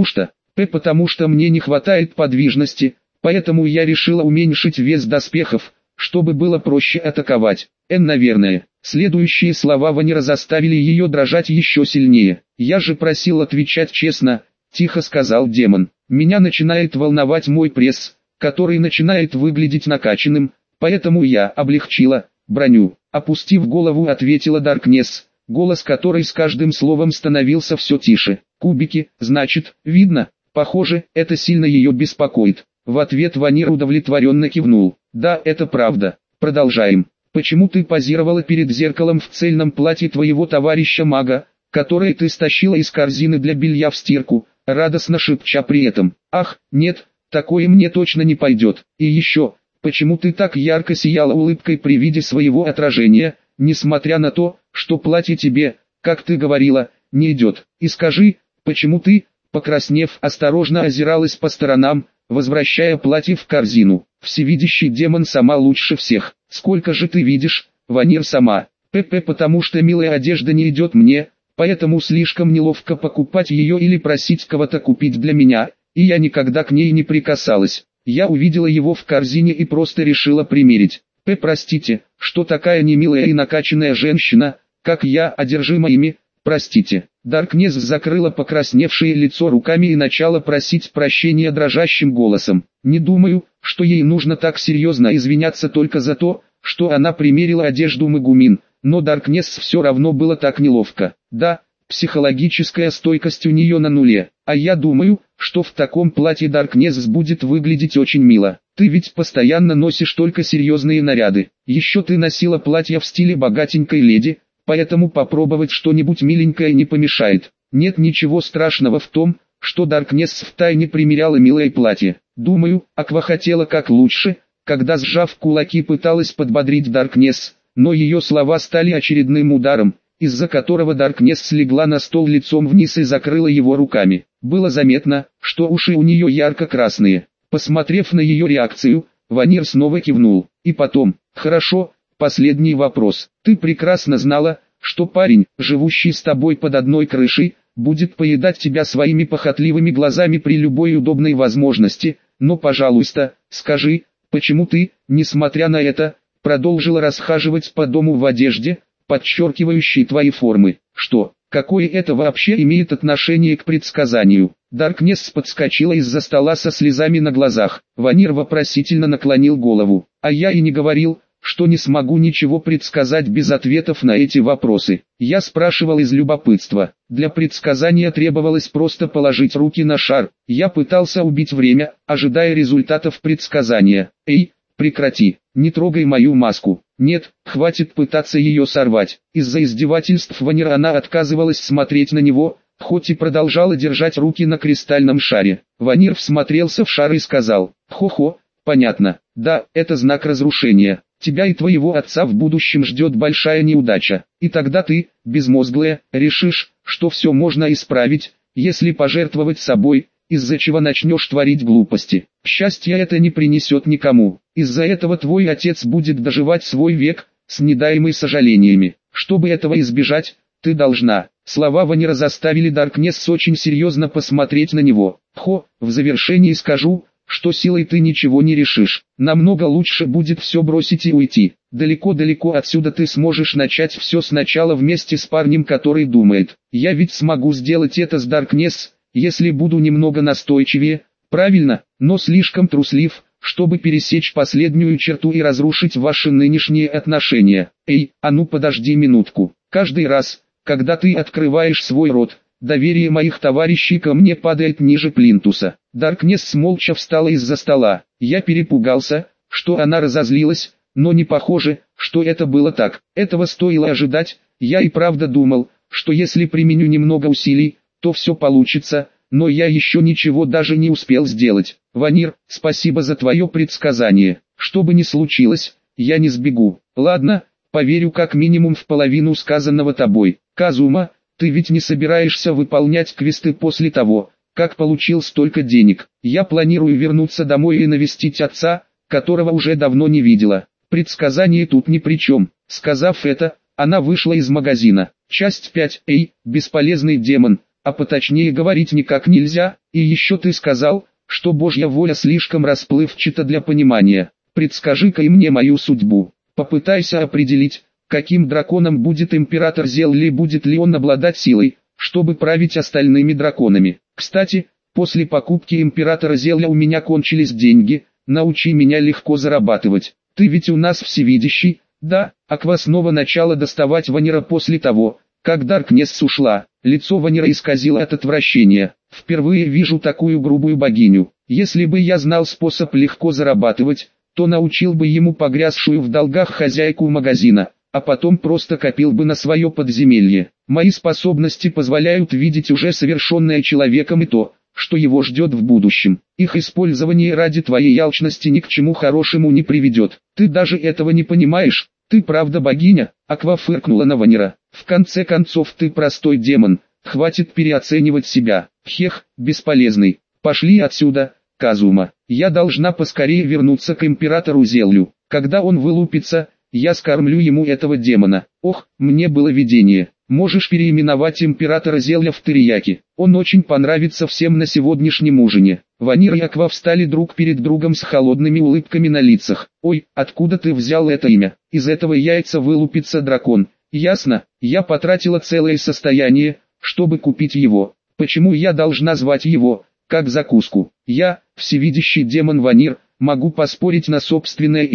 что мне не хватает подвижности, поэтому я решила уменьшить вес доспехов, чтобы было проще атаковать. Наверное». Следующие слова Ванира заставили ее дрожать еще сильнее. «Я же просил отвечать честно», — тихо сказал демон. «Меня начинает волновать мой пресс, который начинает выглядеть накачанным, поэтому я облегчила броню». Опустив голову, ответила Даркнесс, голос которой с каждым словом становился все тише. «Кубики, значит, видно? Похоже, это сильно ее беспокоит». В ответ Ванир удовлетворенно кивнул. «Да, это правда. Продолжаем. Почему ты позировала перед зеркалом в цельном платье твоего товарища-мага, которое ты стащила из корзины для белья в стирку, радостно шепча при этом? Ах, нет, такое мне точно не пойдет. И еще, почему ты так ярко сияла улыбкой при виде своего отражения, несмотря на то, что платье тебе, как ты говорила, не идет? И скажи, почему ты, покраснев, осторожно озиралась по сторонам, возвращая платье в корзину? Всевидящий демон сама лучше всех. Сколько же ты видишь, Ванир сама? Потому что милая одежда не идет мне, поэтому слишком неловко покупать ее или просить кого-то купить для меня, и я никогда к ней не прикасалась. Я увидела его в корзине и просто решила примерить. Простите, что такая немилая и накачанная женщина, как я, одержима ими, простите». Даркнесс закрыла покрасневшее лицо руками и начала просить прощения дрожащим голосом. «Не думаю, что ей нужно так серьезно извиняться только за то, что она примерила одежду Мегумин, но Даркнесс все равно было так неловко. Да, психологическая стойкость у нее на нуле, а я думаю, что в таком платье Даркнесс будет выглядеть очень мило. Ты ведь постоянно носишь только серьезные наряды. Еще ты носила платье в стиле богатенькой леди, поэтому попробовать что-нибудь миленькое не помешает. Нет ничего страшного в том, что Даркнесс втайне примеряла милое платье. Думаю, Аква хотела как лучше, когда сжав кулаки пыталась подбодрить Даркнесс, но ее слова стали очередным ударом, из-за которого Даркнесс легла на стол лицом вниз и закрыла его руками. Было заметно, что уши у нее ярко-красные. Посмотрев на ее реакцию, Ванир снова кивнул. И потом, хорошо, последний вопрос. Ты прекрасно знала, что парень, живущий с тобой под одной крышей, будет поедать тебя своими похотливыми глазами при любой удобной возможности, но, пожалуйста, скажи, почему ты, несмотря на это, продолжила расхаживать по дому в одежде, подчеркивающей твои формы? Что, какое это вообще имеет отношение к предсказанию? Даркнесс подскочила из-за стола со слезами на глазах. Ванир вопросительно наклонил голову. А я и не говорил, что не смогу ничего предсказать без ответов на эти вопросы. Я спрашивал из любопытства. Для предсказания требовалось просто положить руки на шар. Я пытался убить время, ожидая результатов предсказания. Эй, прекрати, не трогай мою маску. Нет, хватит пытаться ее сорвать. Из-за издевательств Ванира она отказывалась смотреть на него, хоть и продолжала держать руки на кристальном шаре. Ванир всмотрелся в шар и сказал: «Хо-хо, понятно, да, это знак разрушения. Тебя и твоего отца в будущем ждет большая неудача. И тогда ты, безмозглая, решишь, что все можно исправить, если пожертвовать собой, из-за чего начнешь творить глупости. Счастья это не принесет никому. Из-за этого твой отец будет доживать свой век, с недаемой сожалениями. Чтобы этого избежать, ты должна». Слова Ванира заставили Даркнесс очень серьезно посмотреть на него. В завершении скажу, что силой ты ничего не решишь. Намного лучше будет все бросить и уйти. Далеко-далеко отсюда ты сможешь начать все сначала вместе с парнем, который думает. Я ведь смогу сделать это с Даркнесс, если буду немного настойчивее, правильно, но слишком труслив, чтобы пересечь последнюю черту и разрушить ваши нынешние отношения. Эй, а ну подожди минутку. Каждый раз, когда ты открываешь свой рот, доверие моих товарищей ко мне падает ниже плинтуса. Даркнесс молча встала из-за стола. Я перепугался, что она разозлилась, но не похоже, что это было так. Этого стоило ожидать. Я и правда думал, что если применю немного усилий, то все получится, но я еще ничего даже не успел сделать. Ванир, спасибо за твое предсказание. Что бы ни случилось, я не сбегу. Ладно, поверю как минимум в половину сказанного тобой. Казума, ты ведь не собираешься выполнять квесты после того, как получил столько денег. Я планирую вернуться домой и навестить отца, которого уже давно не видела. Предсказание тут ни при чем. Сказав это, она вышла из магазина. Часть 5. Эй, бесполезный демон, а поточнее говорить никак нельзя. И еще ты сказал, что Божья воля слишком расплывчата для понимания. Предскажи-ка и мне мою судьбу. Попытайся определить, каким драконом будет император Зелли, будет ли он обладать силой, чтобы править остальными драконами. Кстати, после покупки императора Зелля у меня кончились деньги, научи меня легко зарабатывать. Ты ведь у нас всевидящий, да? Аква снова начала доставать Ванира после того, как Даркнесс ушла. Лицо Ванира исказило от отвращения. Впервые вижу такую грубую богиню. Если бы я знал способ легко зарабатывать, то научил бы ему погрязшую в долгах хозяйку магазина, а потом просто копил бы на свое подземелье. Мои способности позволяют видеть уже совершенное человеком и то, что его ждет в будущем. Их использование ради твоей алчности ни к чему хорошему не приведет. Ты даже этого не понимаешь. Ты правда богиня? Аква фыркнула на Ванира. В конце концов ты простой демон, хватит переоценивать себя. Хех, бесполезный. Пошли отсюда, Казума. Я должна поскорее вернуться к императору Зеллю. Когда он вылупится, я скормлю ему этого демона. Ох, мне было видение. Можешь переименовать императора Зелля в Терияки. Он очень понравится всем на сегодняшнем ужине. Ванир и Аква встали друг перед другом с холодными улыбками на лицах. Ой, откуда ты взял это имя? Из этого яйца вылупится дракон. Ясно, я потратила целое состояние, чтобы купить его. Почему я должна звать его, как закуску? Я, всевидящий демон Ванир, могу поспорить на собственное имя,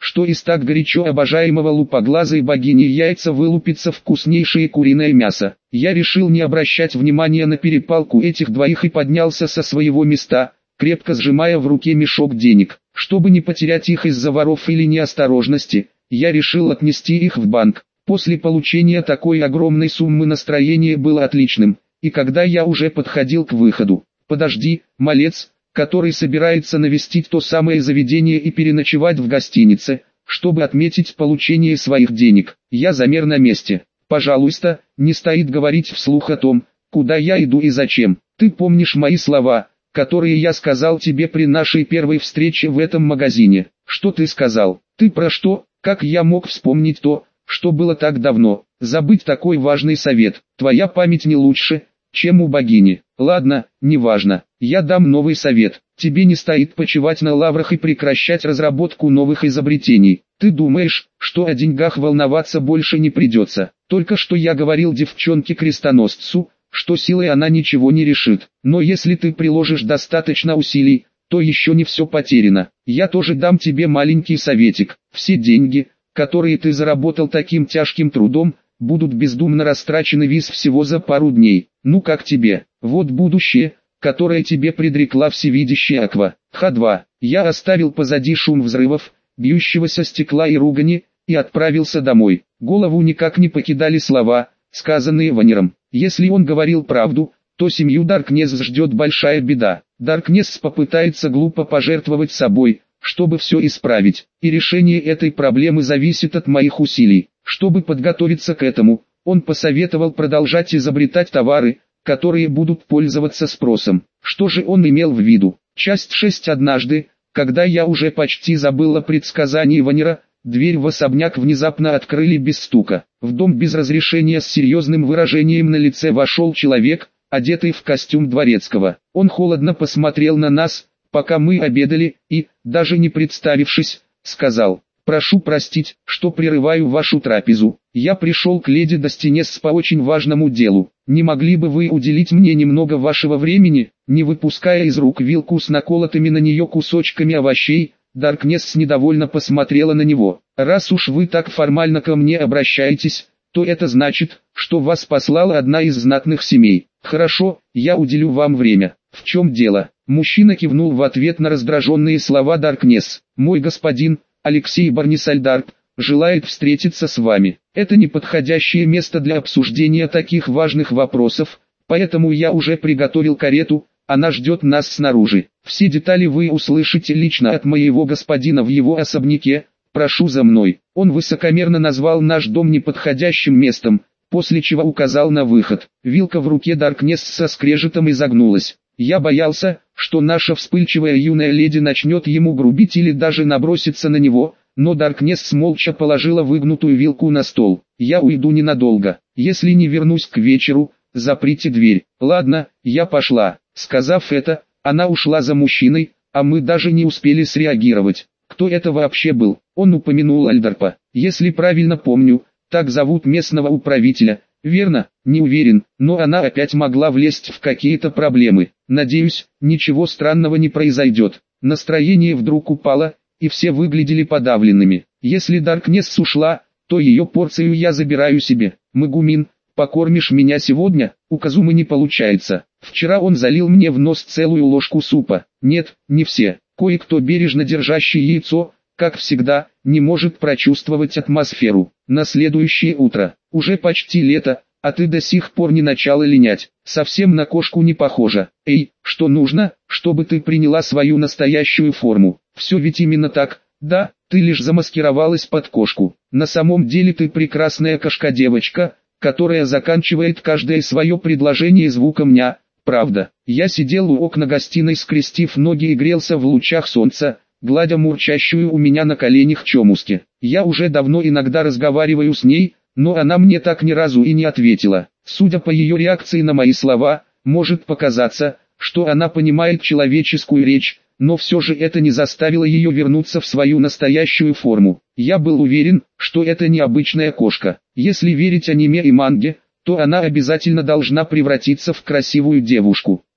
что из так горячо обожаемого лупоглазой богини яйца вылупится вкуснейшее куриное мясо. Я решил не обращать внимания на перепалку этих двоих и поднялся со своего места, крепко сжимая в руке мешок денег. Чтобы не потерять их из-за воров или неосторожности, я решил отнести их в банк. После получения такой огромной суммы настроение было отличным, и когда я уже подходил к выходу: «Подожди, малец, который собирается навестить то самое заведение и переночевать в гостинице, чтобы отметить получение своих денег». Я замер на месте. «Пожалуйста, не стоит говорить вслух о том, куда я иду и зачем. Ты помнишь мои слова, которые я сказал тебе при нашей первой встрече в этом магазине?» «Что ты сказал? Ты про что? Как я мог вспомнить то, что было так давно? Забыть такой важный совет. Твоя память не лучше, чем у богини». «Ладно, неважно. Я дам новый совет. Тебе не стоит почивать на лаврах и прекращать разработку новых изобретений. Ты думаешь, что о деньгах волноваться больше не придется? Только что я говорил девчонке-крестоносцу, что силой она ничего не решит. Но если ты приложишь достаточно усилий, то еще не все потеряно. Я тоже дам тебе маленький советик. Все деньги, которые ты заработал таким тяжким трудом, будут бездумно растрачены всего за пару дней. Ну как тебе? Вот будущее, которое тебе предрекла всевидящая Аква. Х2. Я оставил позади шум взрывов, бьющегося стекла и ругани, и отправился домой. Голову никак не покидали слова, сказанные Ванером. Если он говорил правду, то семью Даркнесс ждет большая беда. Даркнесс попытается глупо пожертвовать собой, чтобы все исправить, и решение этой проблемы зависит от моих усилий. Чтобы подготовиться к этому, он посоветовал продолжать изобретать товары, которые будут пользоваться спросом. Что же он имел в виду? Часть 6. Однажды, когда я уже почти забыл о предсказании Ванера, дверь в особняк внезапно открыли без стука. В дом без разрешения с серьезным выражением на лице вошел человек, одетый в костюм дворецкого. Он холодно посмотрел на нас, пока мы обедали, и, даже не представившись, сказал: «Прошу простить, что прерываю вашу трапезу. Я пришел к леди Достинесс по очень важному делу. Не могли бы вы уделить мне немного вашего времени?» Не выпуская из рук вилку с наколотыми на нее кусочками овощей, Даркнесс недовольно посмотрела на него. «Раз уж вы так формально ко мне обращаетесь, то это значит, что вас послала одна из знатных семей. Хорошо, я уделю вам время. В чем дело?» Мужчина кивнул в ответ на раздраженные слова Даркнесс. «Мой господин, Алексей Барнисальдарп, желает встретиться с вами. Это неподходящее место для обсуждения таких важных вопросов, поэтому я уже приготовил карету, она ждет нас снаружи. Все детали вы услышите лично от моего господина в его особняке, прошу за мной». Он высокомерно назвал наш дом неподходящим местом, после чего указал на выход. Вилка в руке Даркнесс со скрежетом изогнулась. Я боялся, что наша вспыльчивая юная леди начнет ему грубить или даже наброситься на него, но Даркнесс молча положила выгнутую вилку на стол. «Я уйду ненадолго. Если не вернусь к вечеру, заприте дверь». «Ладно, я пошла». Сказав это, она ушла за мужчиной, а мы даже не успели среагировать. Кто это вообще был? Он упомянул Альдарпа. Если правильно помню, так зовут местного управителя. Верно, не уверен, но она опять могла влезть в какие-то проблемы. Надеюсь, ничего странного не произойдет. Настроение вдруг упало, и все выглядели подавленными. Если Даркнесс ушла, то ее порцию я забираю себе. Магумин, покормишь меня сегодня? У Казумы не получается. Вчера он залил мне в нос целую ложку супа. Нет, не все. Кое-кто, бережно держащий яйцо, как всегда, не может прочувствовать атмосферу. На следующее утро. Уже почти лето, а ты до сих пор не начала линять. Совсем на кошку не похожа. Эй, что нужно, чтобы ты приняла свою настоящую форму? Все ведь именно так, да, ты лишь замаскировалась под кошку. На самом деле ты прекрасная кошка-девочка, которая заканчивает каждое свое предложение звуком «ня». Правда, я сидел у окна гостиной, скрестив ноги, и грелся в лучах солнца, гладя мурчащую у меня на коленях Чомуски. Я уже давно иногда разговариваю с ней, но она мне так ни разу и не ответила. Судя по ее реакции на мои слова, может показаться, что она понимает человеческую речь, но все же это не заставило ее вернуться в свою настоящую форму. Я был уверен, что это необычная кошка. Если верить аниме и манге, то она обязательно должна превратиться в красивую девушку.